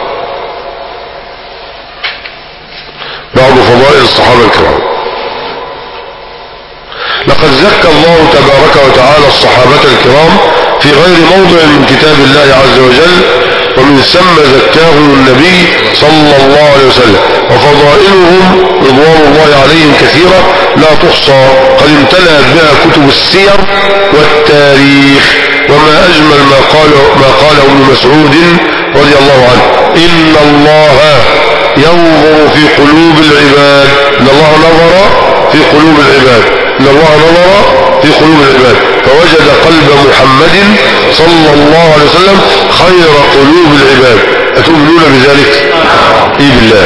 بعض فضائل الصحابة الكرام. لقد زكى الله تبارك وتعالى الصحابة الكرام في غير موضع من كتاب الله عز وجل، ومن ثم زكاهم النبي صلى الله عليه وسلم. وفضائلهم رضوان الله عليهم كثيرة لا تحصى، قد امتلأت بها كتب السير والتاريخ. وما أجمل ما قال ما قاله ابن مسعود رضي الله عنه: إن الله ينظر في قلوب العباد. إن الله نظر في قلوب العباد. إن الله نظر في قلوب العباد فوجد قلب محمد صلى الله عليه وسلم خير قلوب العباد. أتؤمنون بذلك؟ إيه بالله.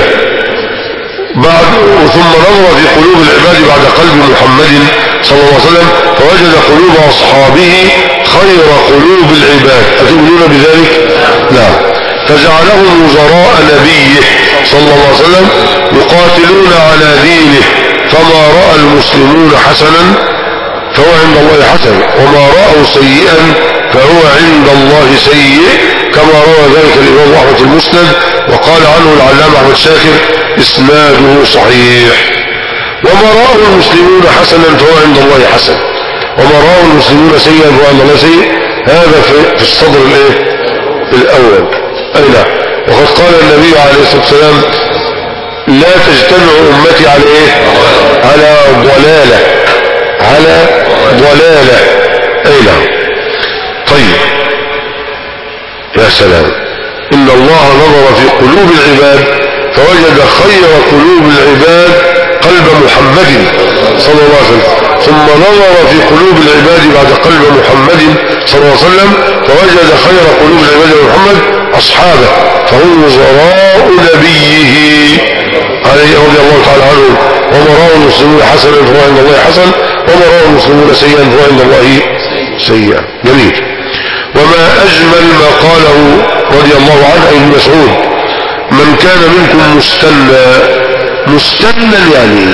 بعد ثم نظر في قلوب العباد بعد قلب محمد صلى الله عليه وسلم فوجد قلوب أصحابه خير قلوب العباد. أتؤمنون بذلك؟ نعم. فجعلهم وزراء نبيه صلى الله عليه وسلم يقاتلون على دينه، فما رأى المسلمون حسنا فهو عند الله حسن، وما رأوا سيئا فهو عند الله سيء، كما روى ذلك الإمام أحمد المسند، وقال عنه العلامة أحمد شاكر إسناده صحيح. وما رأوا المسلمون حسنا فهو عند الله حسن، وما رأوا المسلمون سيئا فهو عند الله سيء. هذا في الصدر الايه الأول. أي نعم. وقد قال النبي عليه الصلاة والسلام: لا تجتمع أمتي على إيه؟ على ضلالة. على ضلالة. أي نعم. طيب، يا سلام. إن الله نظر في قلوب العباد فوجد خير قلوب العباد قلب محمد صلى الله عليه وسلم، ثم نظر في قلوب العباد بعد قلب محمد صلى الله عليه وسلم فوجد خير قلوب العباد محمد أصحابه، فهم وزراء نبيه عليه رضي الله تعالى عنه. وما رأوا المسلمون حسنا فهو عند الله حسن، وما رأوا المسلمون سيئا فهو عند الله سيئا. جميل. وما أجمل ما قاله رضي الله عنه ابن مسعود: من كان منكم مستنى. مستنى يعني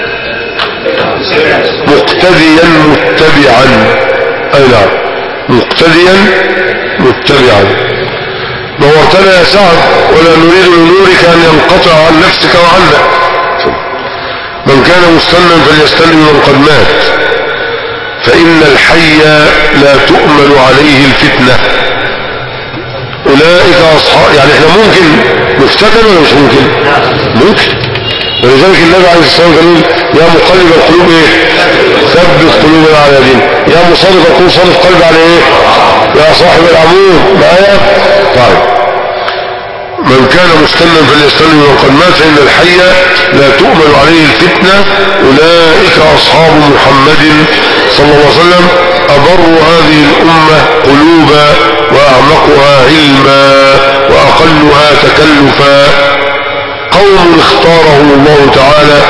مقتديا متبعا. أي نعم، مقتديا متبعا. نورتنا يا سعد، ولا نريد لنورك أن ينقطع عن نفسك وعنا. من كان مستنا فليستن من قد مات، فإن الحي لا تؤمن عليه الفتنة. أولئك أصحاب، يعني احنا ممكن نفتتن ولا مش ممكن؟ ممكن. ولذلك النبي عليه الصلاة والسلام قال: يا مقلب القلوب ايه؟ ثبت قلوبنا على دين. يا مصرف القلوب صرف قلب على ايه؟ يا صاحب العمود معايا؟ طيب. من كان مستنا فليستن من قد مات، فإن الحي لا تؤمن عليه الفتنة. أولئك أصحاب محمد صلى الله عليه وسلم، أبر هذه الأمة قلوبا، وأعمقها علما، وأقلها تكلفا. قوم اختارهم الله تعالى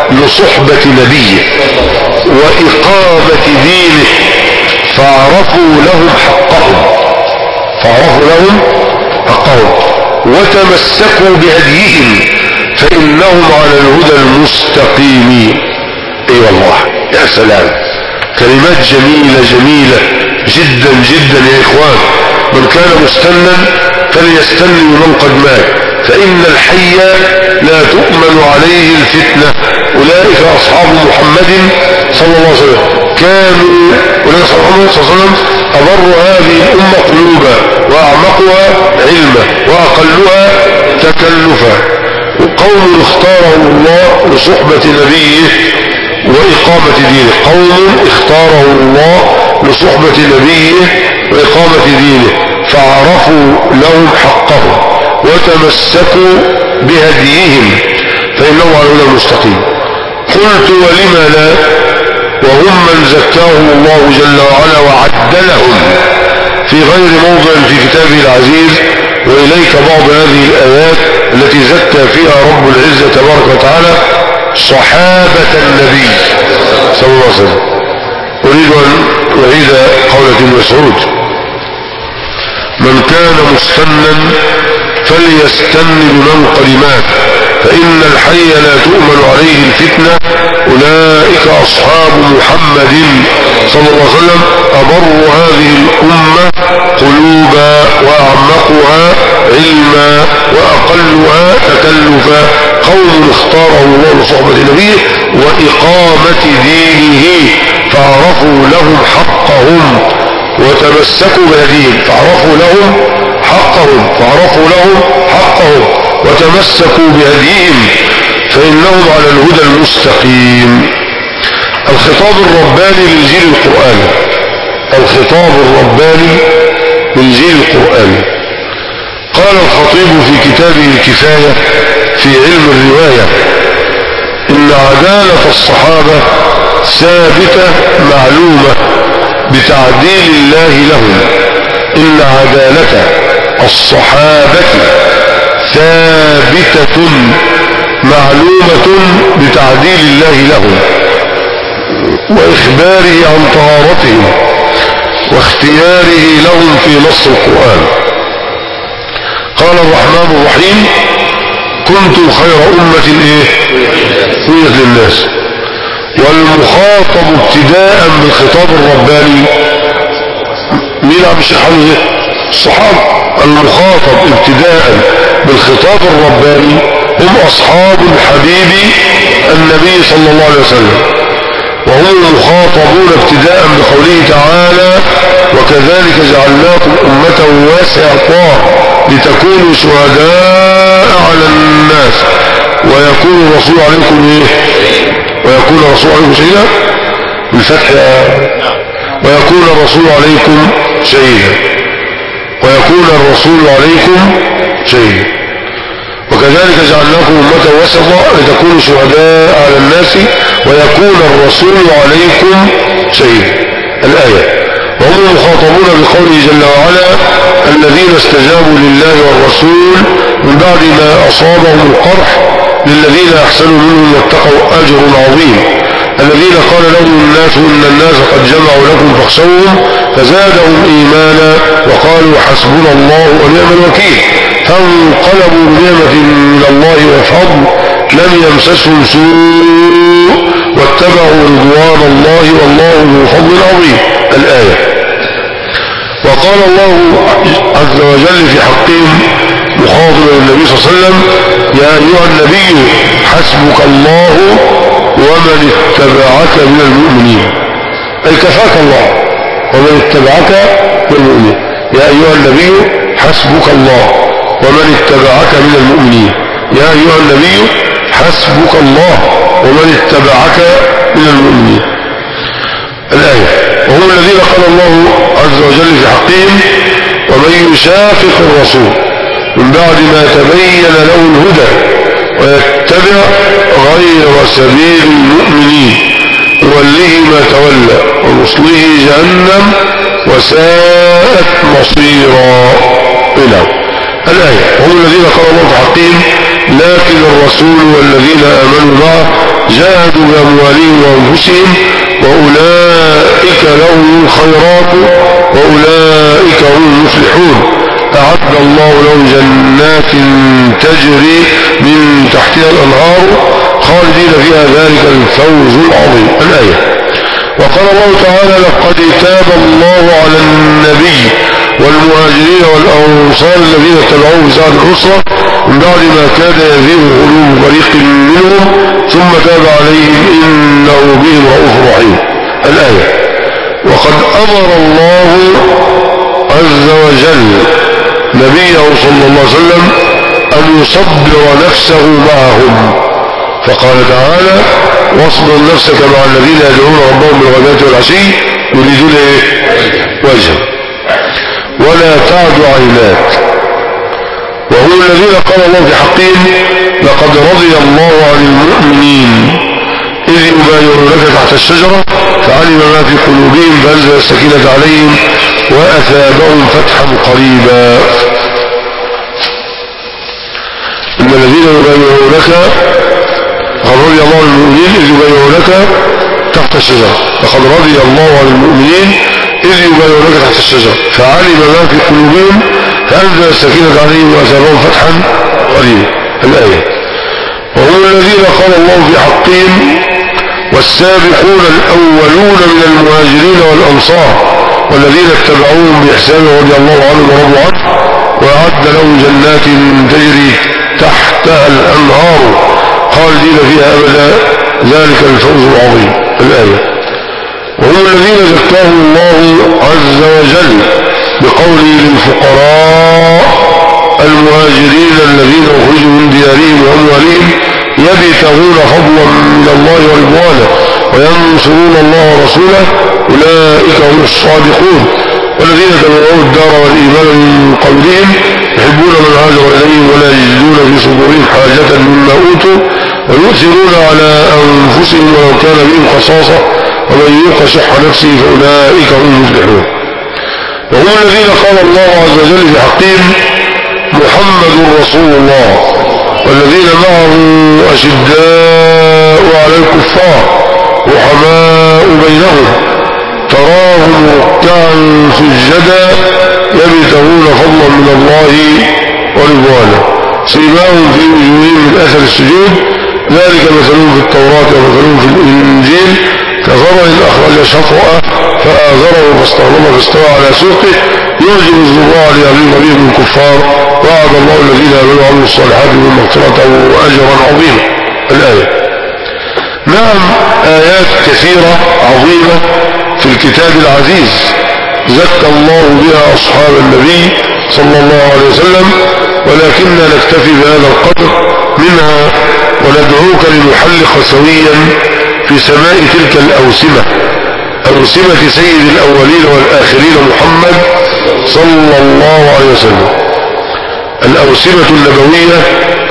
لصحبة نبيه وإقامة دينه فاعرفوا لهم حقهم فاعرفوا لهم حقهم وتمسكوا بهديهم فإنهم على الهدى المستقيم. اي أيوة والله يا سلام، كلمات جميلة جميلة جدا جدا يا إخوان. من كان مستنا فليستن من قد مات فإن الحي لا تؤمن عليه الفتنة. أولئك أصحاب محمد صلى الله عليه وسلم كانوا أولئك أصحاب محمد صلى الله عليه وسلم أبر هذه الأمة قلوبا وأعمقها علما وأقلها تكلفا. قوم اختارهم الله لصحبة نبيه وإقامة دينه قوم اختارهم الله لصحبة نبيه وإقامة دينه فعرفوا لهم حقهم وتمسكوا بهديهم فإنهم على الهدى المستقيم. قلت ولم لا وهم من زكاهم الله جل وعلا وعدلهم في غير موضع في كتابه العزيز. وإليك بعض هذه الآيات التي زكى فيها رب العزة تبارك وتعالى صحابة النبي صلى الله عليه وسلم. أريد أن أعيد قولة ابن مسعود: من كان مستنا فليستن بمن قد مات فإن الحي لا تؤمن عليه الفتنة. أولئك أصحاب محمد صلى الله عليه وسلم أبر هذه الأمة قلوبا وأعمقها علما وأقلها تكلفا. قوم اختارهم الله لصحبة نبيه وإقامة دينه فعرفوا لهم حقهم وتمسكوا بهديهم فعرفوا لهم حقهم فعرفوا لهم حقهم وتمسكوا بهديهم فإنهم على الهدى المستقيم. الخطاب الرباني للجيل القرآني الخطاب الرباني للجيل القرآني. قال الخطيب في كتابه الكفاية في علم الرواية: إن عدالة الصحابة ثابتة معلومة بتعديل الله لهم. إن عدالة الصحابة ثابتة معلومة بتعديل الله لهم وإخباره عن طهارتهم واختياره لهم في نص القرآن. قال الرحمن الرحيم: كنتم خير أمة إيه؟ خيرت للناس. والمخاطب ابتداء بالخطاب الرباني مين عم الشيخ حمزة؟ الصحابة. المخاطب ابتداء بالخطاب الرباني هم أصحاب الحبيب النبي صلى الله عليه وسلم، وهم المخاطبون ابتداء بقوله تعالى: وكذلك جعلناكم أمة واسعة لتكونوا شهداء على الناس ويكون الرسول عليكم ايه؟ ويكون الرسول عليكم شهيدا بالفتح ويكون الرسول عليكم شهيدا ويكون الرسول عليكم شهيدا وكذلك جعلناكم أمة وسطا لتكونوا شهداء على الناس ويكون الرسول عليكم شهيدا. الآية. وهم المخاطبون بقوله جل وعلا: الذين استجابوا لله والرسول من بعد ما أصابهم القرح للذين أحسنوا منهم واتقوا أجر عظيم. الذين قال لهم الناس إن الناس قد جمعوا لكم فاخشوهم فزادهم إيمانا وقالوا حسبنا الله ونعم الوكيل فانقلبوا بنعمة من الله وفضل لم يمسسهم سوء واتبعوا رضوان الله والله ذو فضل عظيم. الآية. وقال الله عز وجل في حقهم مخاطبا النبي صلى الله عليه وسلم: يا أيها النبي حسبك الله ومن اتبعك من المؤمنين. أي كفاك الله ومن اتبعك من المؤمنين. يا أيها النبي حسبك الله ومن اتبعك من المؤمنين. يا أيها النبي حسبك الله ومن اتبعك من المؤمنين. الآية. وهم الذين قال الله عز وجل في حقهم: ومن يشاقق الرسول من بعد ما تبين له الهدى ويتبع غير سبيل المؤمنين نوله ما تولى ونصله جهنم وساءت مصيرا. إلى الآية. وهم الذين قال الله في حقهم: لكن الرسول والذين آمنوا معه جاهدوا بأموالهم وأنفسهم وأولئك لهم الخيرات وأولئك هم المفلحون. أعد الله لهم جنات تجري من تحتها الأنهار خالدين فيها ذلك الفوز العظيم. الآية. وقال الله تعالى لقد تاب الله على النبي والمهاجرين والأنصار الذين اتبعوه في ساعة العسرة من بعد ما كاد يزيغ قلوب فريق منهم ثم تاب عليهم إنه بهم رؤوف رحيم. الآية. وقد أمر الله عز وجل نبيه صلى الله عليه وسلم أن يصبر نفسه معهم فقال تعالى واصبر نفسك مع الذين يدعون ربهم بالغداة والعشي يريدون وجهه ولا تعد عيناك وهم الذين قال الله في حقهم لقد رضي الله عن المؤمنين إذ يبايعونك تحت الشجرة فعلم ما في قلوبهم فأنزل السكينة عليهم وأثابهم فتحا قريبا. إن الذين يبايعونك لقد رضي الله عن المؤمنين إذ يبايعونك تحت الشجرة لقد رضي الله عن المؤمنين إذ يبايعونك تحت الشجرة فعلم ما في قلوبهم فأنزل السكينة عليهم وأثابهم فتحا قريبا. الآية. وهم الذين قال الله في حقهم والسابقون الأولون من المهاجرين والأنصار والذين اتبعوهم بإحسان رضي الله عنهم ورضوا عنه وأعد لهم جنات تجري تحتها الأنهار خالدين فيها أبدا ذلك الفوز العظيم. الآية. وهم الذين زكاهم الله عز وجل بقوله للفقراء المهاجرين الذين أخرجوا من ديارهم وأموالهم يبتغون فضلا من الله ورضوانه وينصرون الله ورسوله أولئك هم الصادقون. والذين تبعوا الدار والإيمان من قبلهم يحبون من هاجر إليهم ولا يجدون في صدورهم حاجة مما أوتوا ويؤثرون على أنفسهم ولو كان بهم خصاصة ومن يوق شح نفسه فأولئك هم المفلحون. وهم الذين قال الله عز وجل في حقهم محمد رسول الله والذين معه أشداء على الكفار رحماء بينهم تراهم ركعا سجدا يبتغون فضلا من الله ورضوانه سيماهم في وجوههم من أثر السجود ذلك مثلهم في التوراة ومثلهم في الإنجيل كزرع أخرج شطأه فآزره فاستغلظ فاستوى على سوقه يعجب الزراع ليغيظ بهم الكفار وعد الله الذين آمنوا وعملوا الصالحات من مغفرة وأجرا عظيما. الآية. نعم آيات كثيرة عظيمة في الكتاب العزيز زكى الله بها أصحاب النبي صلى الله عليه وسلم ولكننا نكتفي بهذا القدر منها وندعوك لنحلق سويا في سماء تلك الأوسمة أوسمة سيد الأولين والآخرين محمد صلى الله عليه وسلم الأوسمة النبوية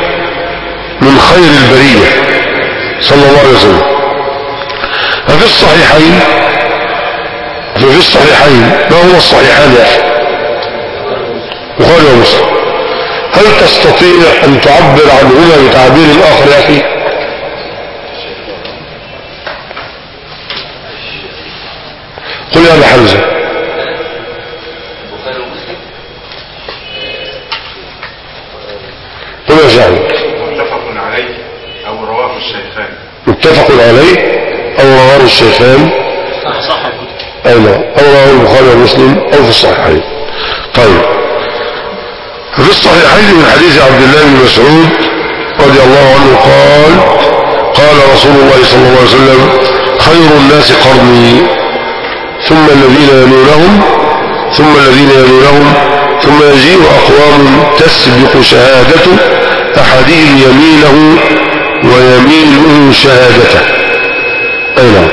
من خير البرية صلى الله عليه وسلم. ففي الصحيحين ففي الصحيحين ما هو الصحيحان يا أخي؟ بخاري ومسلم. هل تستطيع أن تعبر عنهما بتعبير آخر يا أخي؟ قل يا أبا حمزة. قل يا جعل. متفق عليه أو رواه الشيخان. متفق عليه أو رواه الشيخان أيضا أو رواه البخاري ومسلم أو في الصحيحين. طيب في الصحيحين من حديث عبد الله بن مسعود رضي الله عنه قال قال رسول الله صلى الله عليه وسلم خير الناس قرني ثم الذين يلونهم ثم الذين يلونهم ثم يجيء أقوام تسبق شهادة أحدهم يمينه ويمينه شهادته. أي نعم.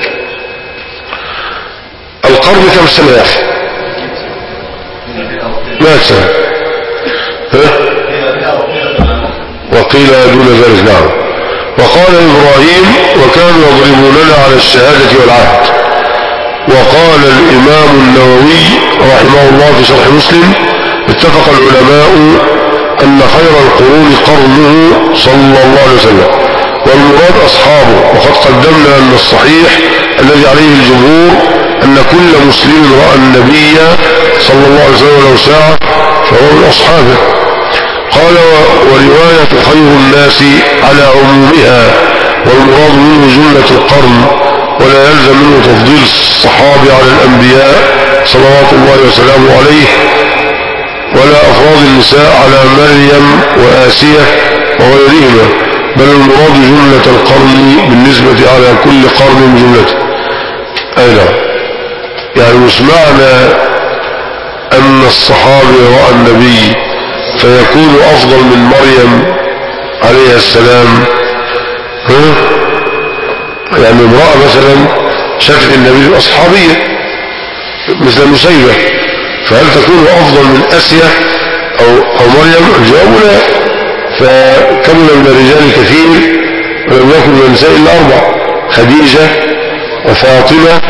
القرن كم سنة يا أخي؟ مئة سنة. ها؟ وقيل دون ذلك. نعم. وقال إبراهيم وكانوا يضربوننا على الشهادة والعهد. وقال الإمام النووي رحمه الله في شرح مسلم اتفق العلماء أن خير القرون قرنه صلى الله عليه وسلم وما والمراد أصحابه. وقد قدمنا أن الصحيح الذي عليه الجمهور أن كل مسلم رأى النبي صلى الله عليه وسلم ولو ساعة فهو من أصحابه. قال ورواية خير الناس على عمومها، والمراد منه جملة القرن، ولا يلزم منه تفضيل الصحابة على الأنبياء صلوات الله وسلامه عليه، ولا أفراد النساء على مريم وآسية وغيرهما، بل المراد جملة القرن بالنسبة على كل قرن جملته. أي نعم، يعني مش معنى أن الصحابي رأى النبي فيكون أفضل من مريم عليه السلام. ها؟ يعني امرأة مثلا شافت النبي أصحابية مثل مسيبة، فهل تكون أفضل من آسيا أو, أو مريم؟ الجواب لا. فكمل من الرجال كثير ولم يكن من النساء إلا أربع: خديجة وفاطمة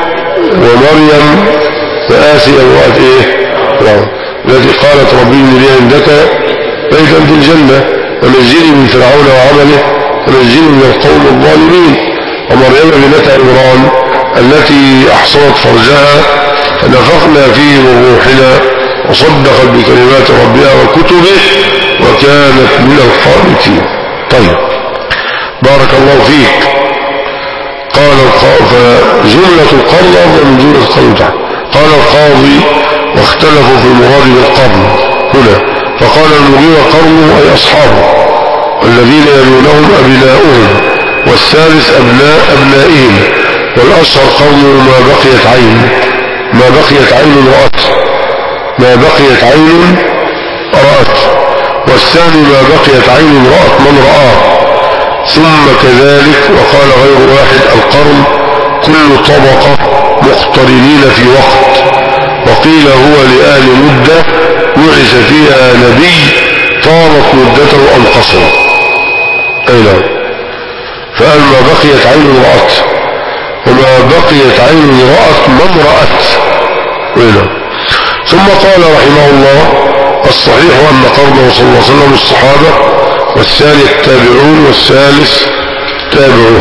ومريم وآسيا وقت إيه التي قالت ربي ابن لي عندك بيتا في الجنة ونجني من فرعون وعمله ونجني من القوم الظالمين، ومريم بنت عمران التي أحصنت فرجها فنفخنا فيه من روحنا وصدقت بكلمات ربها وكتبه وكانت من القانتين. طيب، بارك الله فيك. قال فجملة القرن أفضل من جملة القرن. قال القاضي واختلفوا في المراد بالقرن هنا، فقال المغيرة قرنه أي أصحابه، الذين يلونهم أبناؤهم، والثالث أبناء أبنائهم، والأشهر قرنه ما بقيت عين ما بقيت عين رأت ما بقيت عين رأت والثاني ما بقيت عين رأت من رآه. ثم كذلك وقال غير واحد القرن كل طبقة مقترنين في وقت، وقيل هو لأهل مدة بعث فيها نبي طالت مدته أم قصرت. أي نعم، فقال ما بقيت عين رأت وما بقيت عين رأت من رأت. أي نعم. ثم قال رحمه الله الصحيح أن قرنه صلى الله عليه وسلم الصحابة، والثاني التابعون، والثالث تابعوه.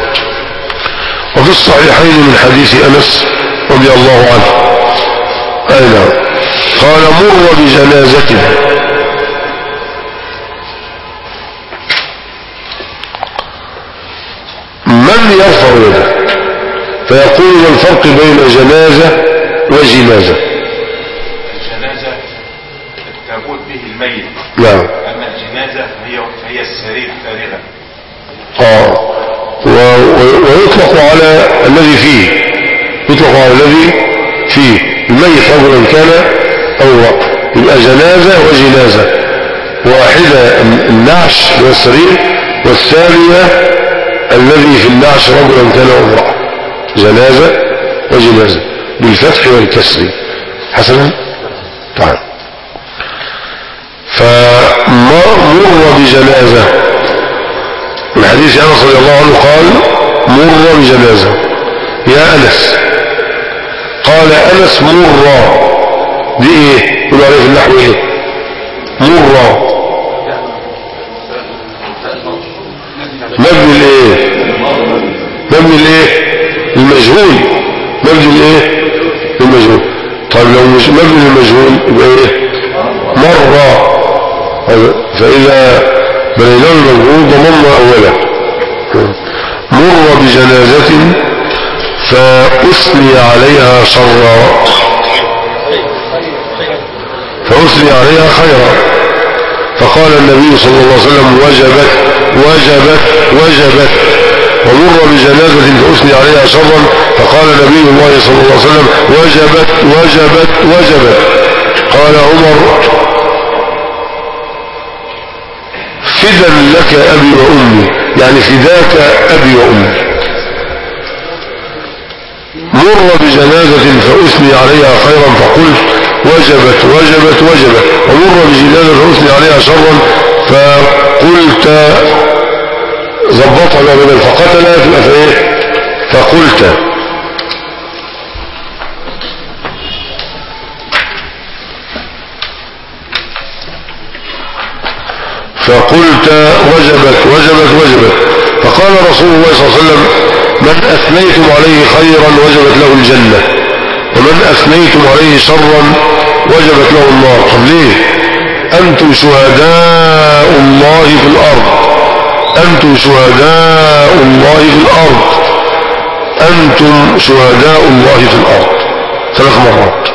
وفي الصحيحين من حديث أنس رضي الله عنه أي نعم قال مر بجنازته من يرفع يده فيقول ما الفرق بين جنازة وجنازة؟ الجنازة التابوت به الميت، نعم. أما الجنازة هي هي السرير فارغة. آه ويطلق على الذي فيه يطلق على الذي فيه الميت رجلا كان أو امرأة، يبقى جنازة وجنازة، واحدة النعش من السرير، والثانية الذي في النعش رجلا كان أو امرأة. جنازة وجنازة بالفتح والكسر. حسنا. طيب، فمر بجنازة من حديث أنس رضي الله عنه قال مر بجنازة يا أنس، قال أنس مر دي ايه يقول عليه في النحو ايه؟ مر مبني الايه؟ مبني الايه؟ المجهول. مبني الايه؟ المجهول. طيب لو مش مبني المجهول يبقى ايه؟ مر. فإذا بنيناه المجهول ضمننا أولا. مر بجنازة فأثني عليها شرا فأثني عليها خيرا، فقال النبي صلى الله عليه وسلم وجبت وجبت وجبت. ومر بجنازة فأثني عليها شرا، فقال نبي الله صلى الله عليه وسلم وجبت وجبت وجبت. قال عمر فدا لك أبي وأمي، يعني فداك أبي وأمي. مر بجنازة فأثني عليها خيرا فقلت وجبت وجبت وجبت. ومر بجنازة فأثني عليها شرا فقلت ضبطها بدل فقتلها تبقى فايه فقلت. فقلت وجبت وجبت وجبت. رسول الله صلى الله عليه وسلم من أثنيتم عليه خيرا وجبت له الجنة ومن أثنيتم عليه شرا وجبت له النار. طب ليه؟ أنتم شهداء الله في الأرض، أنتم شهداء الله في الأرض، أنتم شهداء الله في الأرض ثلاث مرات.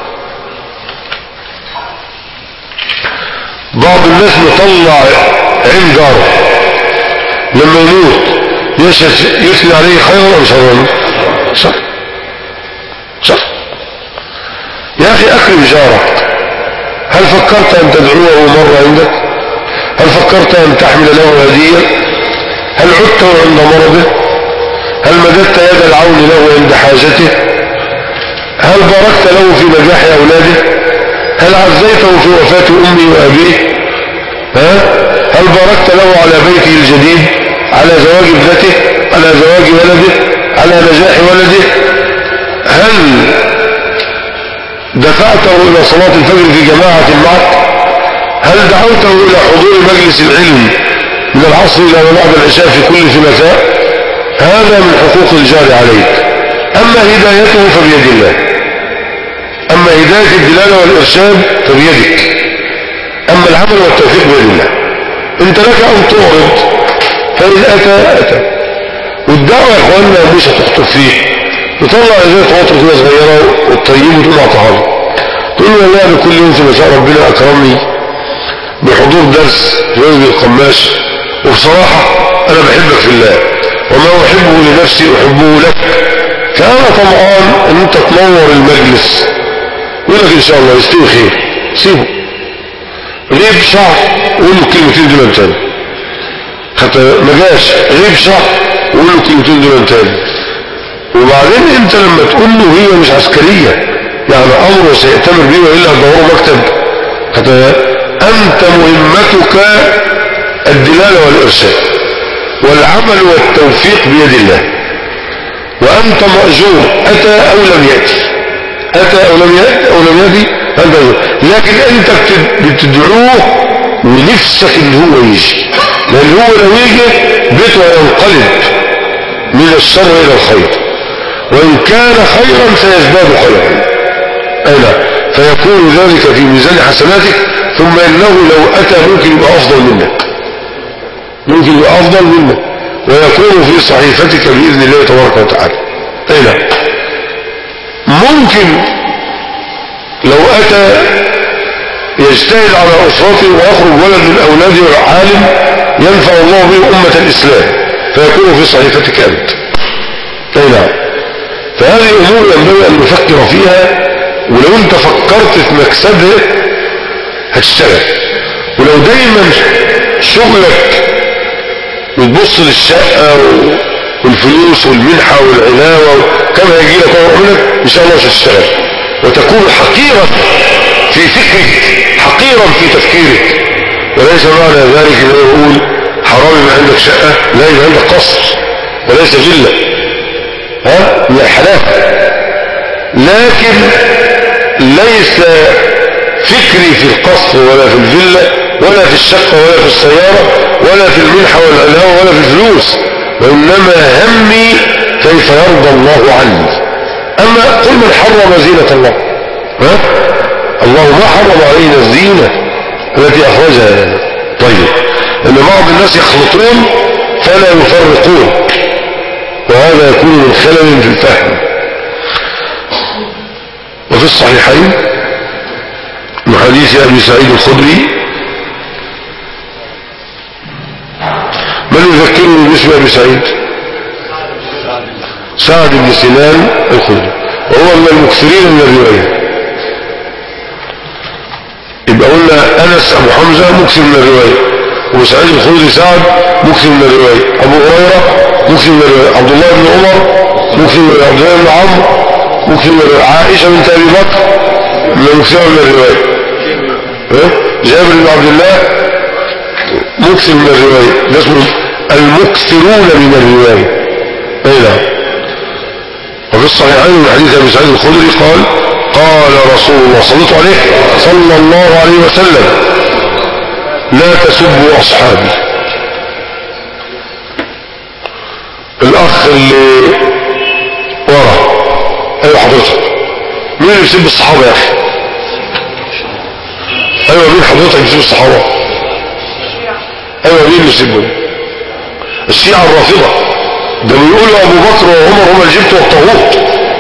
بعض الناس مطلع عين جاره لما يموت يثني عليه خيرا أم شرا؟ صح صح. يا أخي أكرم جارك. هل فكرت أن تدعوه مرة عندك؟ هل فكرت أن تحمل له هدية؟ هل عدته عند مرضه؟ هل مددت يد العون له عند حاجته؟ هل باركت له في نجاح أولاده؟ هل عزيته في وفاة أمه وأبيه؟ ها؟ هل باركت له على بيته الجديد، على زواج ابنته، على زواج ولده، على نجاح ولده؟ هل دفعته إلى صلاة الفجر في جماعة معك؟ هل دعوته إلى حضور مجلس العلم من العصر إلى بعد العشاء في كل ثلاثاء؟ هذا من حقوق الجار عليك. أما هدايته فبيد الله، أما هداية الدلالة والإرشاد فبيدك، أما العمل والتوفيق بيد الله. انت لك أن تعرض، فإن أتى أتى. والدعوة يا إخواننا مش هتخطب فيه، تطلع ازاي خواطر كده صغيرة والطيب وتقوم اعطاها له، تقول له والله انا كل يوم في مساء ربنا اكرمني بحضور درس جوزي القماش، وبصراحة انا بحبك في الله وما احبه لنفسي احبه لك، فانا طمعان ان انت تنور المجلس. يقول لك ان شاء الله يستوي خير، سيبه غيب شهر وقول له كلمتين دول تاني، حتى ما جاش غيب شهر وقول له كلمتين دول تاني. وبعدين انت لما تقول له هي مش عسكرية يعني امره سيأتمر بيه وإلا هتدوره مكتب، حتى انت مهمتك الدلالة والإرشاد والعمل والتوفيق بيد الله، وانت مأجور أتى أو لم يأتي، أتى أو لم يأتي أو لم يأتي أنت مأجور. لكن انت بتدعوه ونفسك ان هو يجي، لان هو لو يجي بيته ينقلب من الشر إلى الخير، وإن كان خيرا سيزداد خيرا. أنا فيكون ذلك في ميزان حسناتك، ثم إنه لو أتى ممكن يبقى أفضل منك، ممكن يبقى أفضل منك ويكون في صحيفتك بإذن الله تبارك وتعالى. أنا ممكن لو أتى يجتهد على أسرته ويخرج ولد من أولاده عالم ينفع الله به أمة الإسلام، فيكون في صحيفتك أنت. أنا فهذه أمور ينبغي أن نفكر فيها، ولو أنت فكرت في مكسبها هتشتغل. ولو دايما شغلك بتبص للشقة والفلوس والمنحة والعلاوة كم هيجي لك وعملك، إن شاء الله مش هتشتغل، وتكون حقيرا في فكرك، حقيرا في تفكيرك. وليس معنى ذلك أن يقول حرام ما عندك شقة، لا يبقى عندك قصر وليس فيلا، ها من الحلال. لكن ليس فكري في القصر ولا في الفيلا ولا في الشقة ولا في السيارة ولا في المنحة والعلاوة ولا في الفلوس، وإنما همي كيف يرضى الله عني. أما قل من حرم زينة الله، ها الله ما حرم علينا الزينة التي أخرجها. طيب إن بعض الناس يخلطون فلا يفرقون، وهذا يكون من خلل في الفهم. وفي الصحيحين من حديث أبي سعيد الخدري، من يذكرني باسم أبي سعيد؟ سعد بن سنان الخدري، وهو من المكثرين من الرواية. يبقى قلنا أنس أبو حمزة مكثر من الرواية، أبو سعيد الخدري سعد مكثر من الرواية، أبو هريرة مكثر من الرواية، عبد الله بن عمر مكثر من الرواية، عبد الله بن عمرو مكثر من الرواية، عائشة بنت أبي بكر مكثر من الرواية، جابر بن عبد الله مكثر من الرواية. ده اسمه المكثرون من الرواية. أي نعم. وفي الصحيحين من حديث أبي سعيد الخدري قال قال رسول الله صلى الله عليه صلى الله عليه وسلم لا تسبوا أصحابي الاخ اللي ورا، ايوه حضرتك، مين اللي بيسب الصحابة يا اخي؟ ايوه مين حضرتك بيسب الصحابة؟ ايوه مين اللي بيسبهم؟ الشيعة الرافضة، ده بيقولوا ابو بكر وعمر هما الجبت والطاغوت.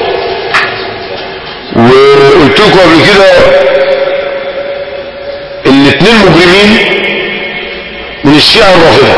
وقلت لكم قبل كده ان اتنين مجرمين من الشيعة الرافضة،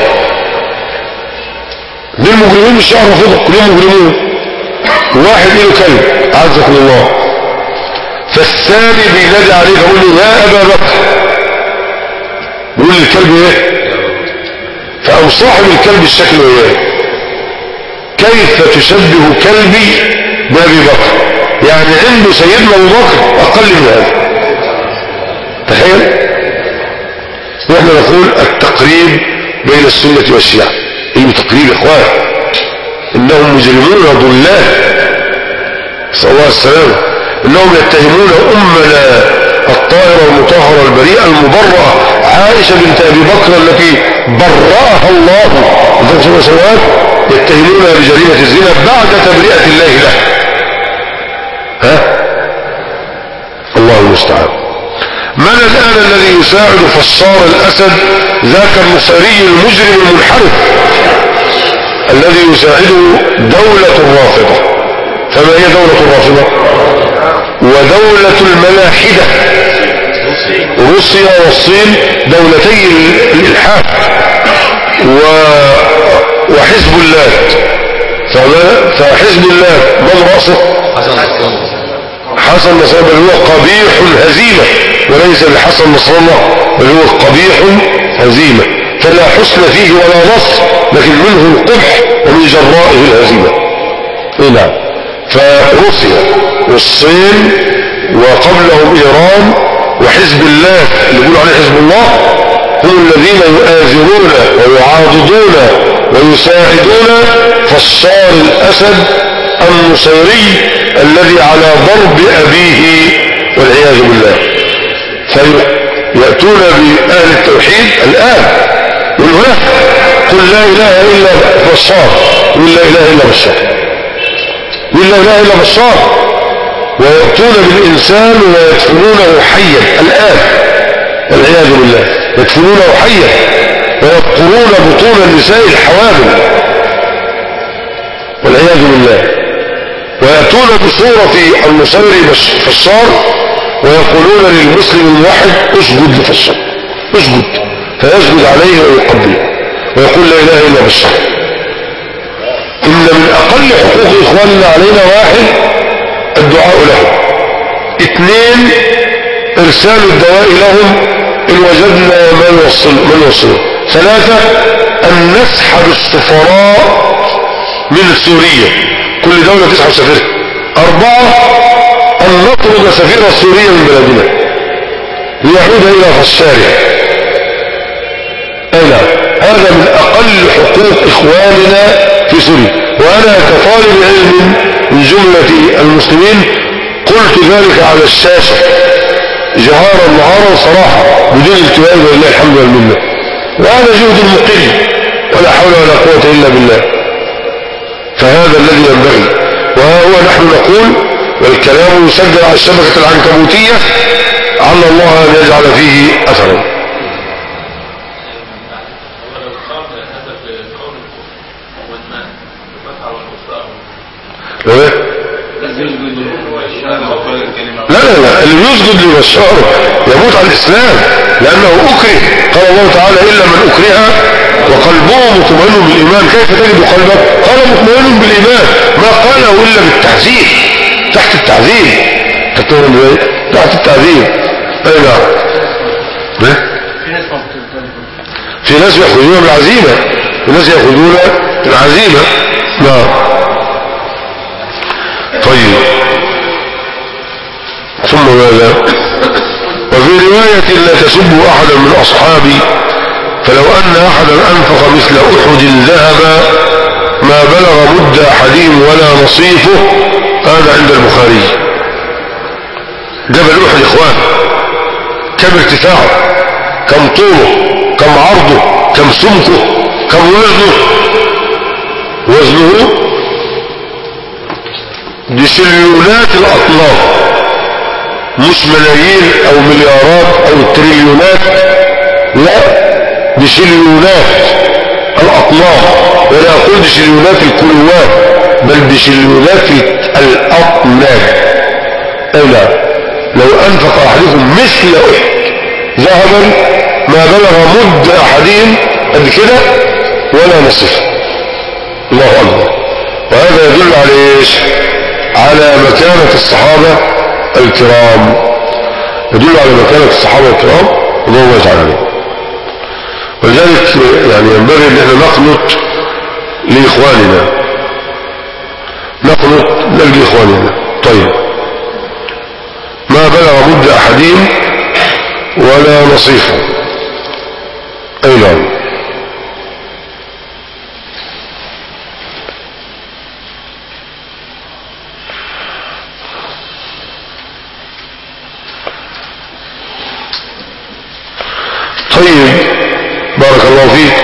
اتنين مجرمين من الشيعة الرافضة كلهم مجرمين، واحد له كلب عزكم الله، فالثاني بينادي عليه فقول له يا ابا بكر، بيقول للكلب ايه؟ فقام صاحب الكلب الشكل وياه، كيف تشبه كلبي بأبي بكر؟ يعني عنده سيدنا ابو بكر اقل من هذا. تخيل. نحن نقول التقريب بين السنة والشيعة، إنه تقريب إخوان، إنهم مجرمون ضلال، صلى الله عليه وسلم، إنهم يتهمون أمنا الطاهرة المطهرة البريئة المبرأة عائشة بنت أبي بكر التي برأها الله من سبع سنوات، يتهمونها بجريمة الزنا بعد تبرئة الله له. ها؟ الله المستعان. من الآن الذي يساعد فصار الأسد ذاك النصيري المجرم المنحرف الذي يساعده دولة الرافضة؟ فما هي دولة الرافضة؟ ودولة الملاحدة، روسيا والصين دولتي الإلحاد، و... وحزب الله. فحزب الله من رأسه؟ حسن نصر الله، بل هو قبيح هزيمة، وليس بحسن نصر الله، بل هو قبيح هزيمة، فلا حسن فيه ولا نصر، لكن منه القبح ومن جرائه الهزيمة. إيه نعم. فروسيا والصين وقبلهم إيران وحزب الله اللي بيقولوا عليه حزب الله هم الذين يؤازرون ويعاضدون ويساعدون فصار الأسد النصيري الذي على ضرب أبيه والعياذ بالله. فيأتون بأهل التوحيد الآن يقولوا لا قل لا إله إلا بشار، قل لا إله إلا بشار، قل لا إله إلا بشار، ويأتون بالإنسان ويدفنونه حيا الآن والعياذ بالله، يدفنونه حيا ويبقرون بطون النساء الحوامل والعياذ بالله، ويأتون بصورة النصيري بشار ويقولون للمسلم الواحد اسجد لفشار، اسجد، فيسجد عليه ويقبله ويقول لا إله إلا بشار. إن من أقل حقوق إخواننا علينا واحد الدعاء لهم، اثنين إرسال الدواء لهم إن وجدنا ما يوصل من يوصله، ثلاثة أن نسحب السفراء من سوريا، كل دولة تسحب سفيرها، أربعة أن نطرد سفير السورية من بلادنا ليعود إلى فشاره. أي نعم، هذا من أقل حقوق إخواننا في سوريا، وأنا كطالب علم من جملة المسلمين قلت ذلك على الشاشة جهارا نهارا صراحة بدون التواء، ولله الحمد والمنة، وهذا جهد المقل ولا حول ولا قوة إلا بالله. فهذا الذي ينبغي، وها هو نحن نقول والكلام يسجل على الشبكة العنكبوتية على الله أن يجعل فيه أثرا. لا لا لا، اللي يسجد لبشار يموت على الإسلام لأنه أكره. قال الله تعالى إلا من أكره وقلبه مطمئن بالإيمان. كيف تجد قلبك؟ قال مطمئن بالإيمان، ما قاله إلا بالتعذيب، تحت التعذيب، تحت التعذيب. أي نعم. في ناس يأخذون بالعزيمة، في ناس يأخذون بالعزيمة. نعم. طيب، ثم ماذا؟ وفي رواية لا تسبوا أحدا من أصحابي فلو أن أحدا أنفق مثل أحد ذهبا ما بلغ مد أحدهم ولا نصيفه. هذا عند البخاري. جبل أحد إخوان كم ارتفاعه، كم طوله، كم عرضه، كم سمكه، كم وزنه. وزنه بشليونات الأطلاف، مش ملايين أو مليارات أو تريليونات، لا، بشليونات الأطلاف، ولا أقول بشليونات الكيلوات، بل بشليونات الأطناب. أي لا، لو أنفق أحدكم مثل أحد ذهبا ما بلغ مد أحدهم قد كده ولا نصف. الله أكبر. وهذا يدل على إيش؟ على مكانة الصحابة الكرام، يدل على مكانة الصحابة الكرام رضي الله تعالى عنهم. ولذلك يعني ينبغي ان احنا نقنط لاخواننا، نقنط لاخواننا. طيب، ما بلغ مد احدهم ولا نصيفه. اي نعم. طيب، بارك الله فيك.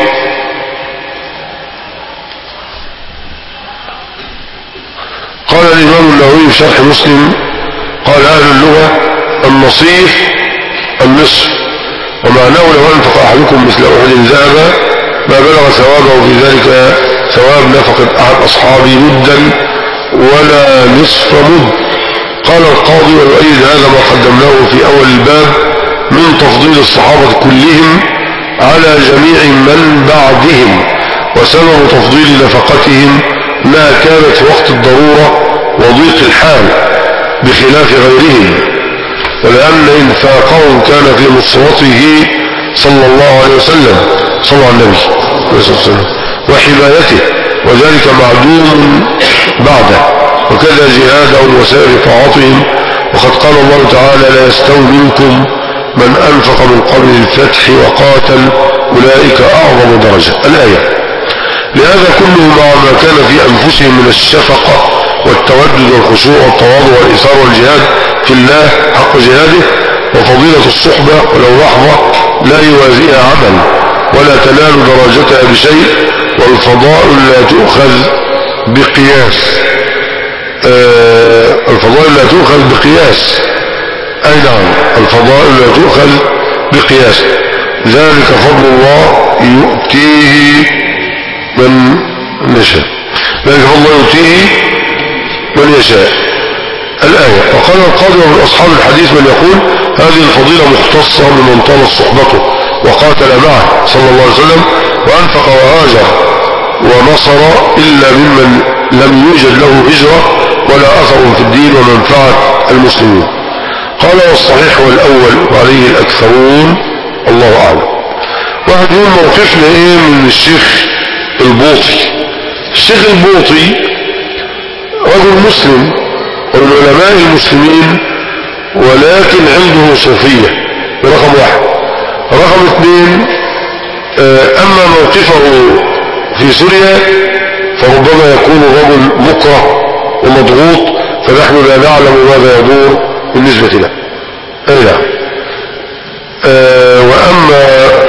قال الإمام النووي في شرح مسلم، قال أهل اللغة النصيف النصف، ومعناه لو أنفق أحدكم مثل أحد ذهبا ما بلغ ثوابه في ذلك ثواب نفقة أحد أصحابه مدا ولا نصف مد. قال القاضي ويؤيد هذا ما قدمناه في أول الباب من تفضيل الصحابة كلهم على جميع من بعدهم، وسبب تفضيل نفقتهم ما كانت في وقت الضرورة وضيق الحال بخلاف غيرهم، ولأن إنفاقهم كان في نصرته صلى الله عليه وسلم، صلى على النبي وسلم، وحمايته، وذلك معدوم بعده، وكذا جهادهم وسائر طاعتهم. وقد قال الله تعالى لا يستوي منكم من أنفق من قبل الفتح وقاتل أولئك أعظم درجة. الآية. لهذا كله مع ما كان في أنفسهم من الشفقة والتودد والخشوع والتواضع والإثار والجهاد في الله حق جهاده، وفضيلة الصحبة ولو لحظة لا يوازيها عمل ولا تنال درجتها بشيء، والفضائل لا تؤخذ بقياس. آه الفضائل لا تؤخذ بقياس. أي نعم، الفضائل لا تؤخذ بقياس. ذلك فضل الله يؤتيه من يشاء، ذلك فضل الله يؤتيه من يشاء. الآية. وقال القاضي ومن أصحاب الحديث من يقول هذه الفضيلة مختصة بمن طالت صحبته وقاتل معه صلى الله عليه وسلم وأنفق وهاجر ونصر إلا ممن لم يوجد له هجرة ولا أثر في الدين ومنفعة المسلمين. قال والصحيح والأول وعليه الأكثرون، الله أعلم. واحد يقول موقفنا إيه من الشيخ البوطي؟ الشيخ البوطي رجل مسلم ومن علماء المسلمين، ولكن عنده صوفية، رقم واحد. رقم اثنين، أما موقفه في سوريا فربما يكون رجل مكره ومضغوط، فنحن لا نعلم ماذا يدور بالنسبة له. أي نعم. وأما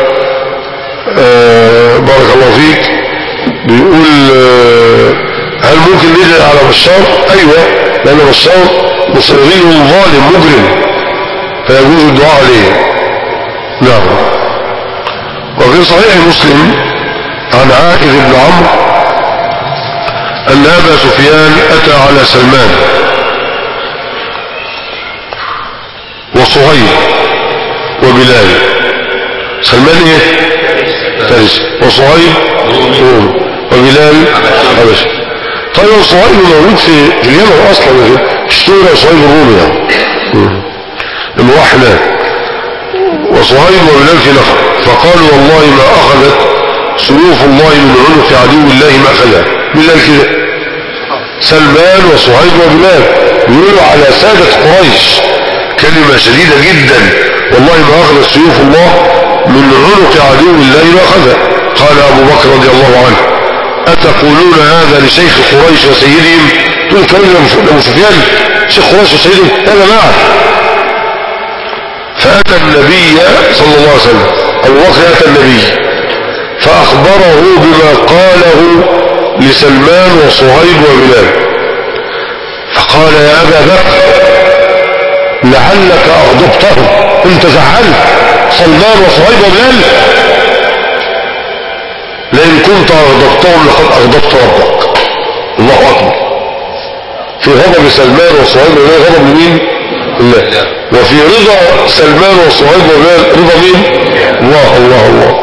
آه بارك الله فيك بيقول آه هل ممكن ندعي على بشار؟ أيوة، لأن بشار مصري ظالم مجرم فيجوز الدعاء عليه. نعم. وفي صحيح مسلم عن عائذ بن عمرو أن أبا سفيان أتى على سلمان وصهيب وبلال. سلمان ايه؟ فارس، وصهيب روم، وبلال حبشي. طيب صهيب موجود في اليمن اصلا، اشتهر صهيب الرومي يعني لما راح هناك، وصهيب وبلال في نفر، فقالوا والله ما اخذت سيوف الله من عنق عدو الله ما اخذها. بلال كده، سلمان وصهيب وبلال يقولوا على سادة قريش كلمة شديدة جدا، والله ما أخذ سيوف الله من عنق عدو الله ما أخذها. قال أبو بكر رضي الله عنه أتقولون هذا لشيخ قريش وسيدهم؟ تقول كلام لأبو سفيان شيخ قريش وسيدهم؟ هذا معه. فأتى النبي صلى الله عليه وسلم، أبو بكر أتى النبي فأخبره بما قاله لسلمان وصهيب وبلال، فقال يا أبا بكر لعلك أغضبتهم، انت زعلت سلمان وصهيب وبلال، لئن كنت أغضبتهم لقد أغضبت ربك. الله أكبر. في غضب سلمان وصهيب وبلال غضب مين؟ الله. وفي رضا سلمان وصهيب وبلال رضا مين؟ الله الله الله.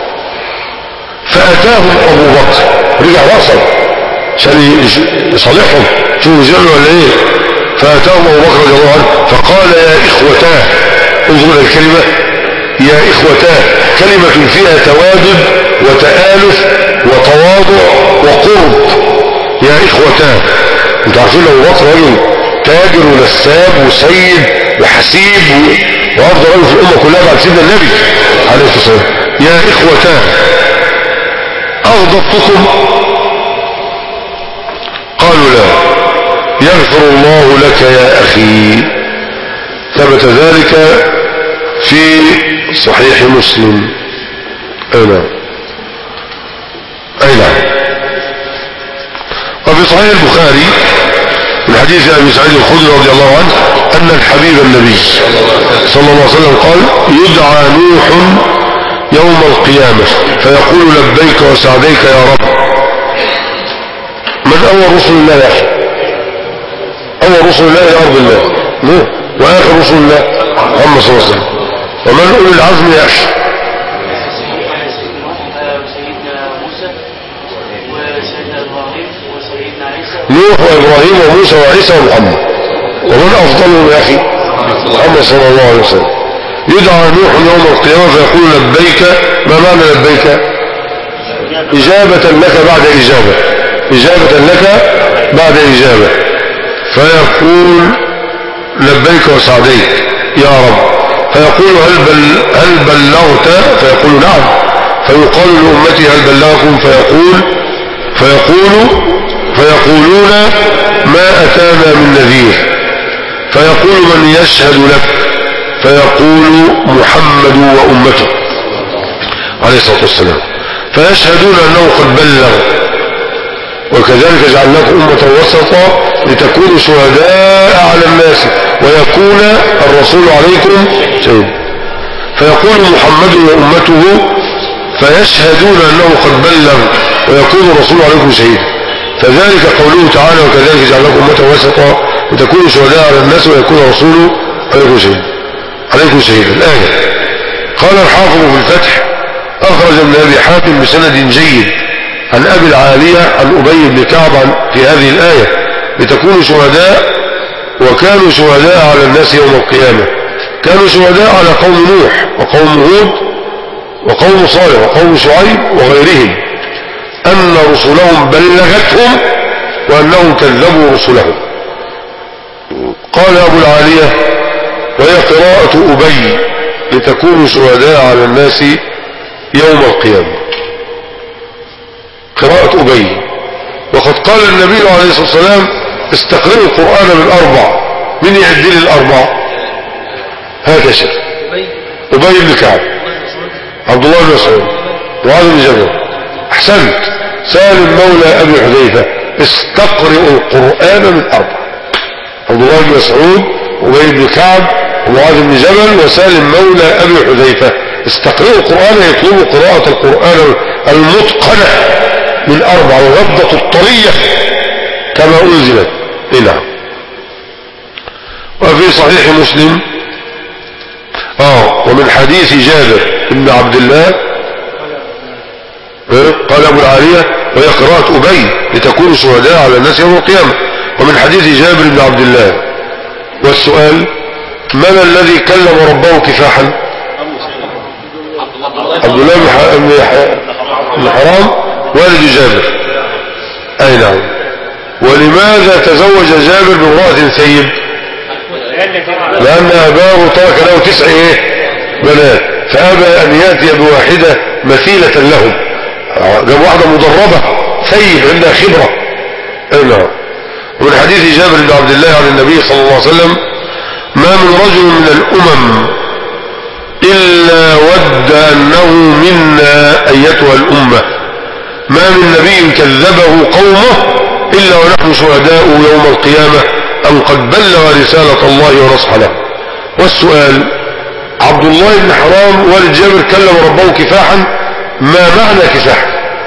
فأتاهم أبو بكر، رجع رأسا عشان يصالحهم، شوفوا زعلوا ولا ايه. فأتاهم أبو بكر رضي الله عنه فقال يا إخوتاه، انظروا الكلمة يا إخوتاه، كلمة فيها توادد وتآلف وتواضع وقرب. يا إخوتاه، انتوا عارفين أبو بكر رجل تاجر ونساب وسيد وحسيب وأفضل رجل في الأمة كلها بعد سيدنا النبي عليه الصلاة والسلام. يا إخوتاه أغضبتكم؟ قالوا لا. يغفر الله لك يا أخي. ثبت ذلك في صحيح مسلم. أي نعم أي نعم. وفي صحيح البخاري من حديث أبي سعيد الخدري رضي الله عنه أن الحبيب النبي صلى الله عليه وسلم قال يدعى نوح يوم القيامة فيقول لبيك وسعديك يا رب. من أول رسل الله يا أخي؟ أول رسل الله يا أرض الله نوح، وآخر رسل الله محمد صلى الله عليه وسلم. ومن أولي العزم يا أخي؟ نوح وإبراهيم وموسى وعيسى ومحمد. ومن أفضلهم يا أخي؟ محمد صلى الله عليه وسلم. يدعى نوح يوم القيامة فيقول لبيك. ما معنى لبيك؟ إجابة لك بعد إجابة، إجابة لك بعد إجابة. فيقول لبيك وسعديك يا رب. فيقول هل, بل هل بلغت؟ فيقول نعم. فيقال لأمتي هل بلغكم؟ فيقول فيقول فيقولون ما أتانا من نذير. فيقول من يشهد لك؟ فيقول محمد وأمته عليه الصلاة والسلام. فيشهدون أنه قد بلغ. وكذلك جعلناكم أمة وسطا لتكونوا شهداء على الناس ويكون الرسول عليكم شهيدا. فيقول محمد وأمته فيشهدون أنه قد بلغ ويكون الرسول عليكم شهيدا. فذلك قوله تعالى وكذلك جعلناكم أمة وسطا لتكونوا شهداء على الناس ويكون الرسول عليكم شهيدا عليكم شهيدا. الآية. قال الحافظ في الفتح أخرج من أبي حاتم بسند جيد عن أبي العالية عن أبي بن كعب في هذه الآية لتكونوا شهداء. وكانوا شهداء على الناس يوم القيامة. كانوا شهداء على قوم نوح وقوم هود وقوم صالح وقوم شعيب وغيرهم أن رسلهم بلغتهم وأنهم كذبوا رسلهم. قال أبو العالية وهي قراءة أبي لتكونوا شهداء على الناس يوم القيامة، قراءة أبي. وقد قال النبي عليه الصلاة والسلام استقرئوا القرآن بالأربع. من يعد لي الأربع؟ هذا شيء أبي بن كعب، عبد الله بن مسعود، معاذ بن جبل. أحسنت. سالم مولى أبي حذيفة استقرئوا القرآن بالأربع. عبد الله بن مسعود وأبي بن كعب ومعاذ بن جبل وسالم مولى أبي حذيفة استقرئوا القرآن يطلبوا قراءة القرآن المتقنة من أربع وغضة الطرية كما أنزلت. نعم. وفي صحيح مسلم آه ومن حديث جابر بن عبد الله قال أبو العالية وهي قراءة أبي لتكونوا شهداء على الناس يوم القيامة. ومن حديث جابر بن عبد الله. والسؤال من الذي كلم ربه كفاحا؟ عبد الله بن حرام والد جابر. أي نعم. ولماذا تزوج جابر بامرأة ثيب؟ لأن أباه ترك له تسع إيه؟ بنات فأبى أن يأتي بواحدة مثيلة لهم. جاب واحدة مدربة ثيب عندها خبرة. أي نعم. ومن حديث جابر بن عبد الله عن النبي صلى الله عليه وسلم ما من رجل من الأمم إلا ود أنه منا أيتها الأمة ما من نبي كذبه قومه إلا ونحن شهداء يوم القيامة أن قد بلغ رسالة الله ونصح له. والسؤال: عبد الله بن حرام والد جابر كلم ربه كفاحا، ما معنى كفاح؟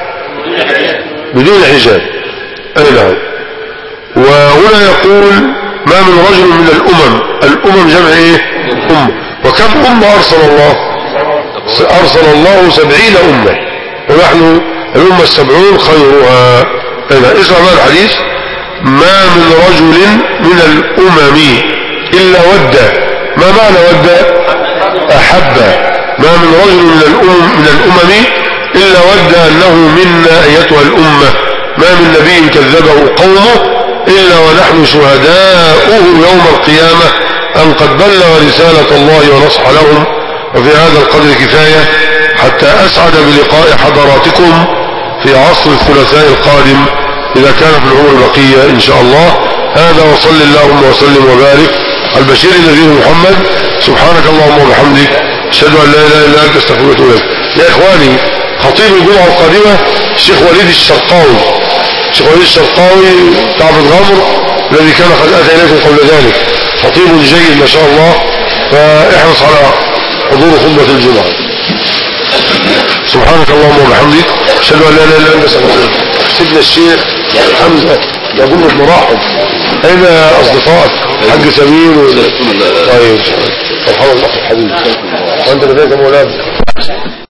بدون حجاب. أي نعم. وهنا يقول: ما من رجل من الأمم، الأمم جمع إيه؟ أمة. وكم أمة أرسل الله؟ أرسل الله سبعين أمة، ونحن الأمة السبعون خيرها. اسمع بقى الحديث: ما من رجل من الأمم إلا ود. ما معنى ود؟ أحب. ما من رجل من الأمم من الأمم إلا ود أنه منا أيتها الأمة. ما من نبي كذبه قومه إلا ونحن شهداؤه يوم القيامة أن قد بلغ رسالة الله ونصح لهم. وفي هذا القدر كفاية حتى أسعد بلقاء حضراتكم في عصر الثلاثاء القادم إذا كان في العمر بقية إن شاء الله. هذا وصل اللهم وسلم وبارك على البشير النبي محمد. سبحانك اللهم وبحمدك أشهد أن لا إله إلا أنت أستغفرك وأتوب إليك. يا إخواني، خطيب الجمعة القادمة الشيخ وليد الشرقاوي، الشيخ وليد الشرقاوي بتاع الغمر الذي كان قد أتى إليكم قبل ذلك، خطيب جيد ما شاء الله، فاحرص على حضور خطبة الجمعة. سبحانك اللهم وبحمدك أشهد أن لا إله إلا أنت أستغفرك. سيدنا الشيخ حمزة يقول له مرحب، أين أصدقائك؟ حج سمير و... طيب، مرحبا بالأخ الحبيب، وأنت لديك مولانا.